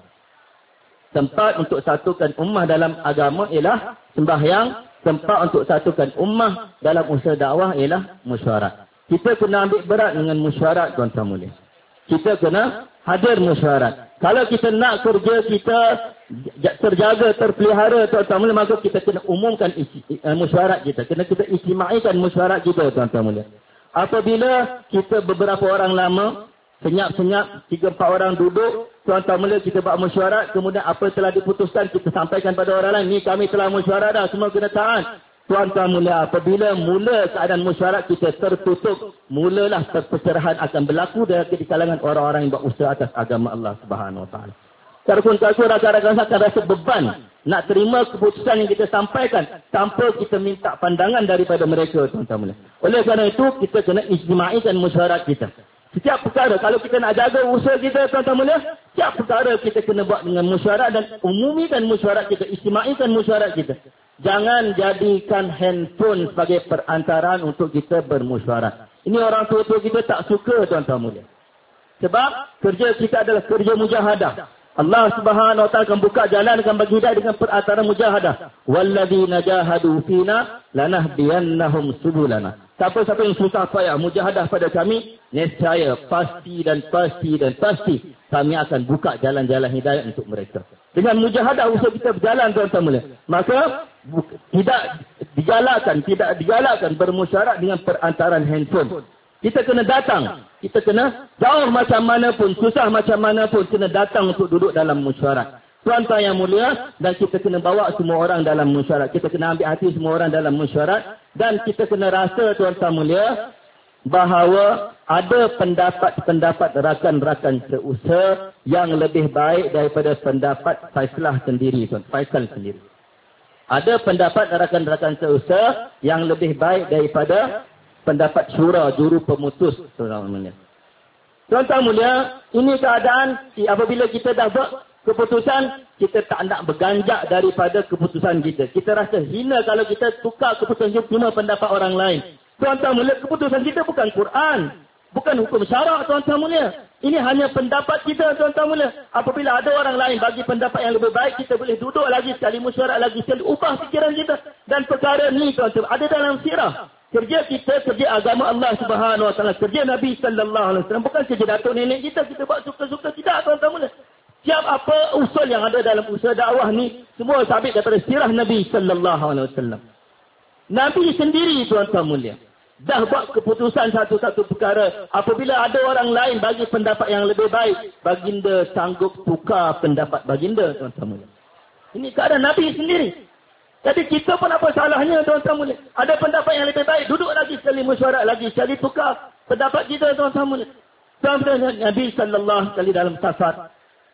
Tempat untuk satukan ummah dalam agama ialah sembahyang. Tempat untuk satukan ummah dalam usaha dakwah ialah musyarat. Kita kena ambil berat dengan musyarat, tuan-tuan mulia. Kita kena hadir musyarat. Kalau kita nak kerja kita terjaga, terpelihara, tuan-tuan mulia, maka kita kena umumkan musyarat kita. Kena kita ijtimaikan musyarat kita, tuan-tuan mulia. Apabila kita beberapa orang lama, senyap-senyap, 3-4 orang duduk, tuan-tuan mulia, kita buat mesyuarat, kemudian apa telah diputuskan, kita sampaikan pada orang lain, ni kami telah mesyuarat dah, semua kena taat. Tuan-tuan mulia, apabila mula keadaan mesyuarat kita tertutup, mulalah perpecahan akan berlaku di kalangan orang-orang yang buat usaha atas agama Allah Subhanahu Wa Taala. Kalkun-kalkun rakan-rakan akan rasa beban nak terima keputusan yang kita sampaikan tanpa kita minta pandangan daripada mereka, tuan-tuan mulia. Oleh kerana itu, kita kena ijtimaikan mesyuarat kita. Setiap perkara, kalau kita nak jaga usaha kita, tuan-tuan mulia, setiap perkara kita kena buat dengan musyarat dan umumikan musyarat kita, ijtimaikan musyarat kita. Jangan jadikan handphone sebagai perantaraan untuk kita bermusyarat. Ini orang tua-tua kita tak suka, tuan-tuan mulia. Sebab kerja kita adalah kerja mujahadah. Allah Subhanahu Wa Taala akan buka jalan, akan bagi hidayah dengan perantaraan mujahadah. Walladzina jahadu fina lanahdiyannahum subulana. Siapa-siapa yang susah payah mujahadah pada kami, nescaya pasti kami akan buka jalan-jalan hidayah untuk mereka. Dengan mujahadah usaha kita berjalan, tuan-tuan mulia. Maka tidak digalakkan bermusyarat dengan perantaraan handphone. Kita kena datang. Kita kena jauh macam mana pun, susah macam mana pun, kena datang untuk duduk dalam musyarat. Tuan-tuan yang mulia, dan kita kena bawa semua orang dalam musyarat. Kita kena ambil hati semua orang dalam musyarat. Dan kita kena rasa, tuan-tuan mulia, bahawa ada pendapat-pendapat rakan-rakan seusaha yang lebih baik daripada pendapat Faisal sendiri. Ada pendapat rakan-rakan seusaha yang lebih baik daripada pendapat syura, juru pemutus, tuan-tuan mulia. Tuan-tuan mulia, ini keadaan apabila kita dah buat keputusan, kita tak nak berganjak daripada keputusan kita. Kita rasa hina kalau kita tukar keputusan kita cuma pendapat orang lain. Tuan-tuan mulia, keputusan kita bukan Quran, bukan hukum syarak, tuan-tuan mulia. Ini hanya pendapat kita, tuan-tuan mulia. Apabila ada orang lain bagi pendapat yang lebih baik, kita boleh duduk lagi sekali, musyarat lagi sekali, ubah fikiran kita. Dan perkara ni, tuan-tuan, ada dalam sirah. Kerja kita, kerja agama Allah Subhanahu Wa Taala, kerja Nabi Sallallahu Alaihi Wasallam, bukan kerja datuk nenek kita buat suka-suka, tidak, tuan-tuan mulia. Siap apa usul yang ada dalam usaha dakwah ni, semua sabit daripada sirah Nabi Sallallahu Alaihi Wasallam. Nabi sendiri, tuan-tuan mulia, dah buat keputusan satu-satu perkara. Apabila ada orang lain bagi pendapat yang lebih baik, baginda sanggup tukar pendapat baginda, tuan-tuan mulia. Ini keadaan Nabi sendiri. Jadi kita pun apa salahnya tuan-tuan mulia. Ada pendapat yang lebih baik. Duduk lagi sekali mesyuarat lagi. Sekali tukar pendapat kita tuan-tuan mulia. Tuan-tuan Nabi sallallahu alaihi dalam safar.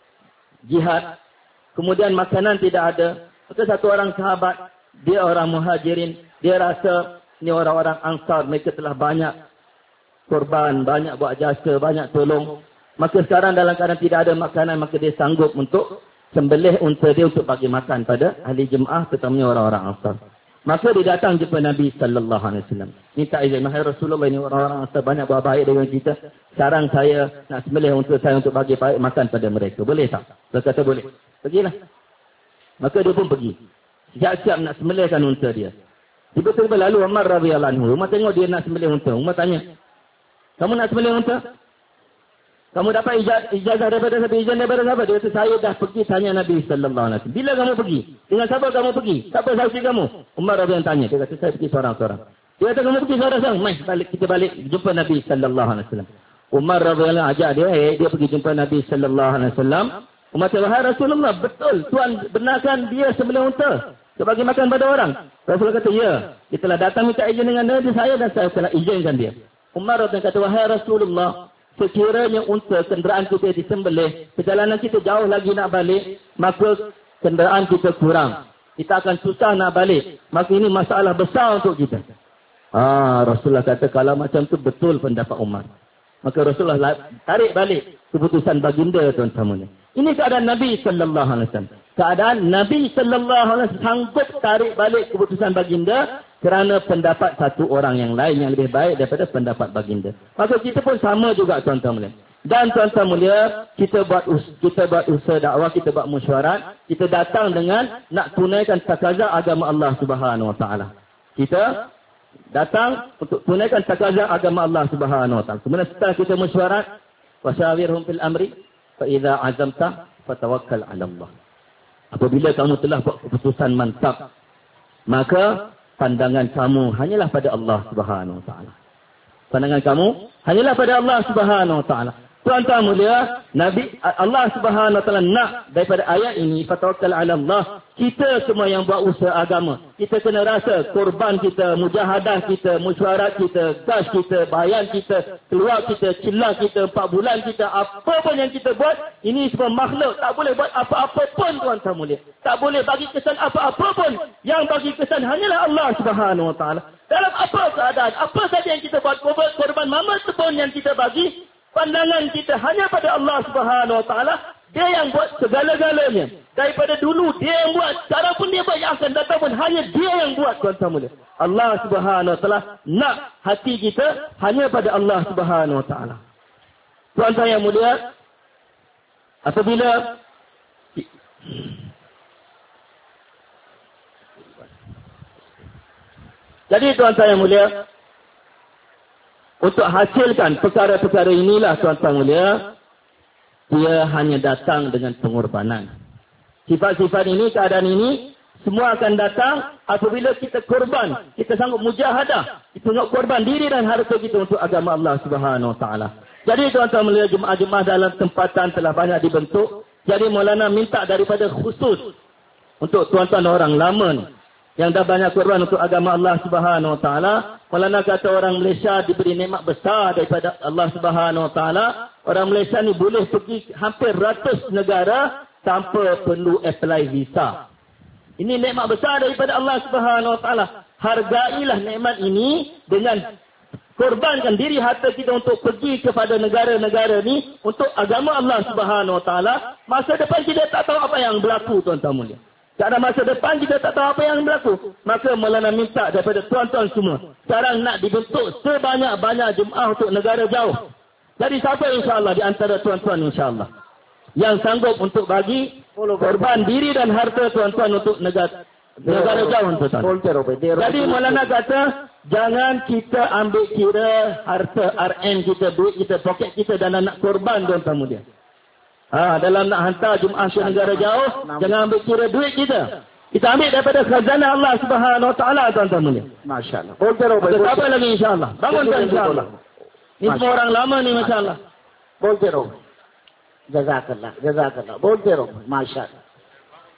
Jihad. Kemudian makanan tidak ada. Maka satu orang sahabat. Dia orang muhajirin. Dia rasa ini orang-orang Ansar. Mereka telah banyak korban. Banyak buat jasa. Banyak tolong. Maka sekarang dalam keadaan tidak ada makanan. Maka dia sanggup untuk sembelih unta dia untuk bagi makan pada ahli jemaah, terutamanya orang-orang Ansar. Maka dia datang jumpa Nabi sallallahu alaihi wasallam. Minta izin, "Hai Rasulullah, ini orang-orang Ansar banyak buat baik dengan kita. Sekarang saya nak sembelih unta saya untuk bagi makan pada mereka. Boleh tak?" Dia kata boleh. Pergilah. Maka dia pun pergi. Siap-siap nak sembelihkan unta dia. Tiba-tiba lalu Umar radhiyallahu anhu. Umar tengok dia nak sembelih unta. Umar tanya, "Kamu nak sembelih unta? Kamu dapat ijazah daripada siapa? Izin daripada siapa?" Dia kata, "Saya dah pergi tanya Nabi sallallahu alaihi wasallam." "Bila kamu pergi? Dengan siapa kamu pergi? Siapa saksi kamu?" Umar radhiyallahu tanya. Dia kata, "Saya pergi seorang-seorang." Dia kata, "Kamu pergi seorang-seorang? Mai kita balik jumpa Nabi sallallahu alaihi wasallam." Umar radhiyallahu ajak dia pergi jumpa Nabi sallallahu alaihi wasallam. Umar kata, "Wahai Rasulullah, betul tuan benarkan dia sembelih unta bagi makan pada orang?" Rasulullah kata, "Ya. Dia telah datang minta izin dengan Nabi saya dan saya telah izinkan dia." Umar radhiyallahu kata, "Wahai Rasulullah, sekiranya unta kenderaan kita disembelih, perjalanan kita jauh lagi nak balik, maka kenderaan kita kurang. Kita akan susah nak balik. Maka ini masalah besar untuk kita." Rasulullah kata, kalau macam tu betul pendapat Umar. Maka Rasulullah tarik balik keputusan baginda tuan-tuan. Ini keadaan Nabi sallallahu alaihi wasallam. Keadaan Nabi sallallahu alaihi wasallam sanggup tarik balik keputusan baginda kerana pendapat satu orang yang lain yang lebih baik daripada pendapat baginda. Maka kita pun sama juga tuan-tuan mulia. Dan tuan-tuan mulia, kita buat usaha dakwah, kita buat mesyuarat, kita datang dengan nak tunaikan takaza agama Allah Subhanahu wa taala. Kita datang untuk tunaikan takaza agama Allah Subhanahu wa taala. Kemudian setelah kita mesyuarat, wasyawirhum fil amri fa idza azamta fatawakkal 'ala Allah. Apabila kamu telah buat keputusan mantap, maka pandangan kamu hanyalah pada Allah Subhanahu wa taala. Pandangan kamu hanyalah pada Allah Subhanahu wa taala. Tuan-tuan mulia, Nabi Allah Subhanahu wa taala nak daripada ayat ini fatawakkal 'ala Allah, kita semua yang buat usaha agama, kita kena rasa korban kita, mujahadah kita, mesyuarat kita, gas kita, bayan kita, keluar kita, celah kita, 4 bulan kita, apa pun yang kita buat, ini semua makhluk tak boleh buat apa-apa pun tuan-tuan mulia. Tak boleh bagi kesan apa-apa pun. Yang bagi kesan hanyalah Allah Subhanahu wa taala. Dalam apa keadaan, apa saja yang kita buat, korban mama pun yang kita bagi, pandangan kita hanya pada Allah Subhanahu wa taala. Dia yang buat segala-galanya. Daripada dulu dia yang buat, sekarang pun dia buat, yang akan datang pun hanya dia yang buat tuan-tuan mulia. Allah Subhanahu wa taala nak hati kita hanya pada Allah Subhanahu wa taala. Tuan-tuan yang mulia, apabila jadi tuan-tuan yang mulia, untuk hasilkan perkara-perkara inilah tuan-tuan mulia, dia hanya datang dengan pengorbanan. Sifat-sifat ini, keadaan ini, semua akan datang apabila kita korban. Kita sanggup mujahadah. Kita sanggup korban diri dan harta kita untuk agama Allah Subhanahu wa taala. Jadi tuan-tuan mulia, jemaah-jemaah dalam tempatan telah banyak dibentuk. Jadi Maulana minta daripada khusus untuk tuan-tuan orang lama ni, yang dah banyak korban untuk agama Allah Subhanahu wa taala. Maulana kata orang Malaysia diberi nikmat besar daripada Allah Subhanahu wa taala. Orang Malaysia ni boleh pergi hampir ratus negara tanpa perlu apply visa. Ini nikmat besar daripada Allah Subhanahu wa taala. Hargailah nikmat ini dengan korbankan diri harta kita untuk pergi kepada negara-negara ni untuk agama Allah Subhanahu wa taala. Masa depan kita tak tahu apa yang berlaku tuan-tuan mulia. Karena masa depan kita tak tahu apa yang berlaku. Maka Maulana minta daripada tuan-tuan semua, sekarang nak dibentuk sebanyak-banyak jemaah untuk negara jauh. Jadi siapa insya-Allah di antara tuan-tuan insya-Allah yang sanggup untuk bagi korban diri dan harta tuan-tuan untuk negara jauh tuan-tuan. Jadi Maulana kata, jangan kita ambil kira harta RN kita, duit kita, poket kita dan nak korban tuan-tuan mulia. Dalam nak hantar jemaah ke negara jauh, jangan ambil kira duit kita. Kita ambil daripada khazanah Allah Subhanahu wa taala tuan-tuan mulia. Masya-Allah. Apa lagi insya-Allah? Bangun tuan insya-Allah. Ini semua orang lama ni masya-Allah. बोलते रहो, जज़ाकल्लाह, जज़ाकल्लाह, बोलते रहो, माशाअल्लाह,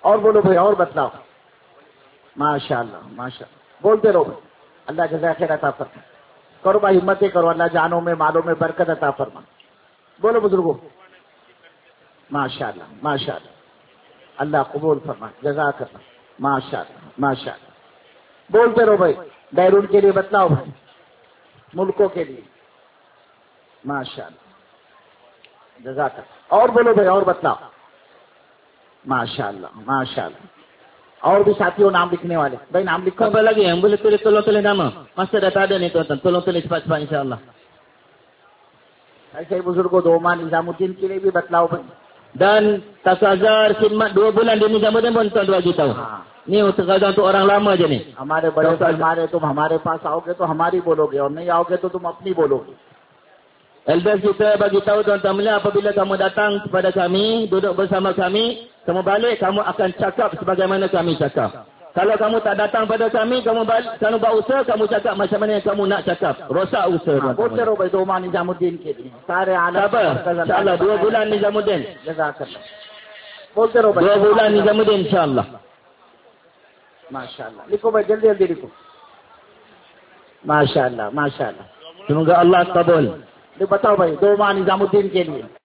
और बोलो भाई, और बतलाओ। माशाअल्लाह माशाअल्लाह, बोलते रहो भाई। अल्लाह जज़ा खैर अता फरमा। करो भाई, हिम्मतें करो, अल्लाह जानों में मालों में बरकत अता फरमा। बोलो बुजुर्गों, माशाअल्लाह माशाअल्लाह, अल्लाह कबूल फरमा, जज़ाकल्लाह, माशाअल्लाह माशाअल्लाह। बोलते रहो भाई। बैरून के लिए बतलाओ भाई, मुल्कों के लिए। माशाअल्लाह, जज़ाकल्लाह। और बोलो भाई, और बतलाओ। माशाअल्लाह माशाअल्लाह। और भी साथियों नाम लिखने वाले, भाई नाम लिखो। Apa lagi yang boleh tolong nama? Masa dah tak ada ni tuan-tuan. Tolong tulis cepat-cepat insya-Allah. ऐसे ही बुजुर्गों दोमा निजामुद्दीन के लिए भी बतलाओ भाई। Dan takazar khidmat 2 bulan di Nizamuddin pun tuan bagi tahu. Ni takazar untuk orang lama je ni. हमारे बड़े फरमारे, तुम हमारे पास आओगे तो हमारी बोलोगे और नहीं आओगे तो तुम अपनी बोलोगे। Elders kita bagi tahu tuan-tuan mula, apabila kamu datang kepada kami, duduk bersama kami, kamu balik, kamu akan cakap sebagaimana kami cakap. Kalau kamu tak datang pada kami, kamu balik, kamu buat usaha, kamu cakap macam mana yang kamu nak cakap. Rosak usaha. बोलते रहो भाई दोमा निजामुद्दीन के लिए। सारे आलम इंशाअल्लाह 2 bulan Nizamuddin. जज़ाकल्लाह। बोलते रहो भाई 2 bulan Nizamuddin insya-Allah. माशाअल्लाह। लिखो भाई, जल्दी जल्दी लिखो। माशाअल्लाह माशाअल्लाह। Semoga Allah kabul. बताओ भाई, दोमा निजामुद्दीन के लिए।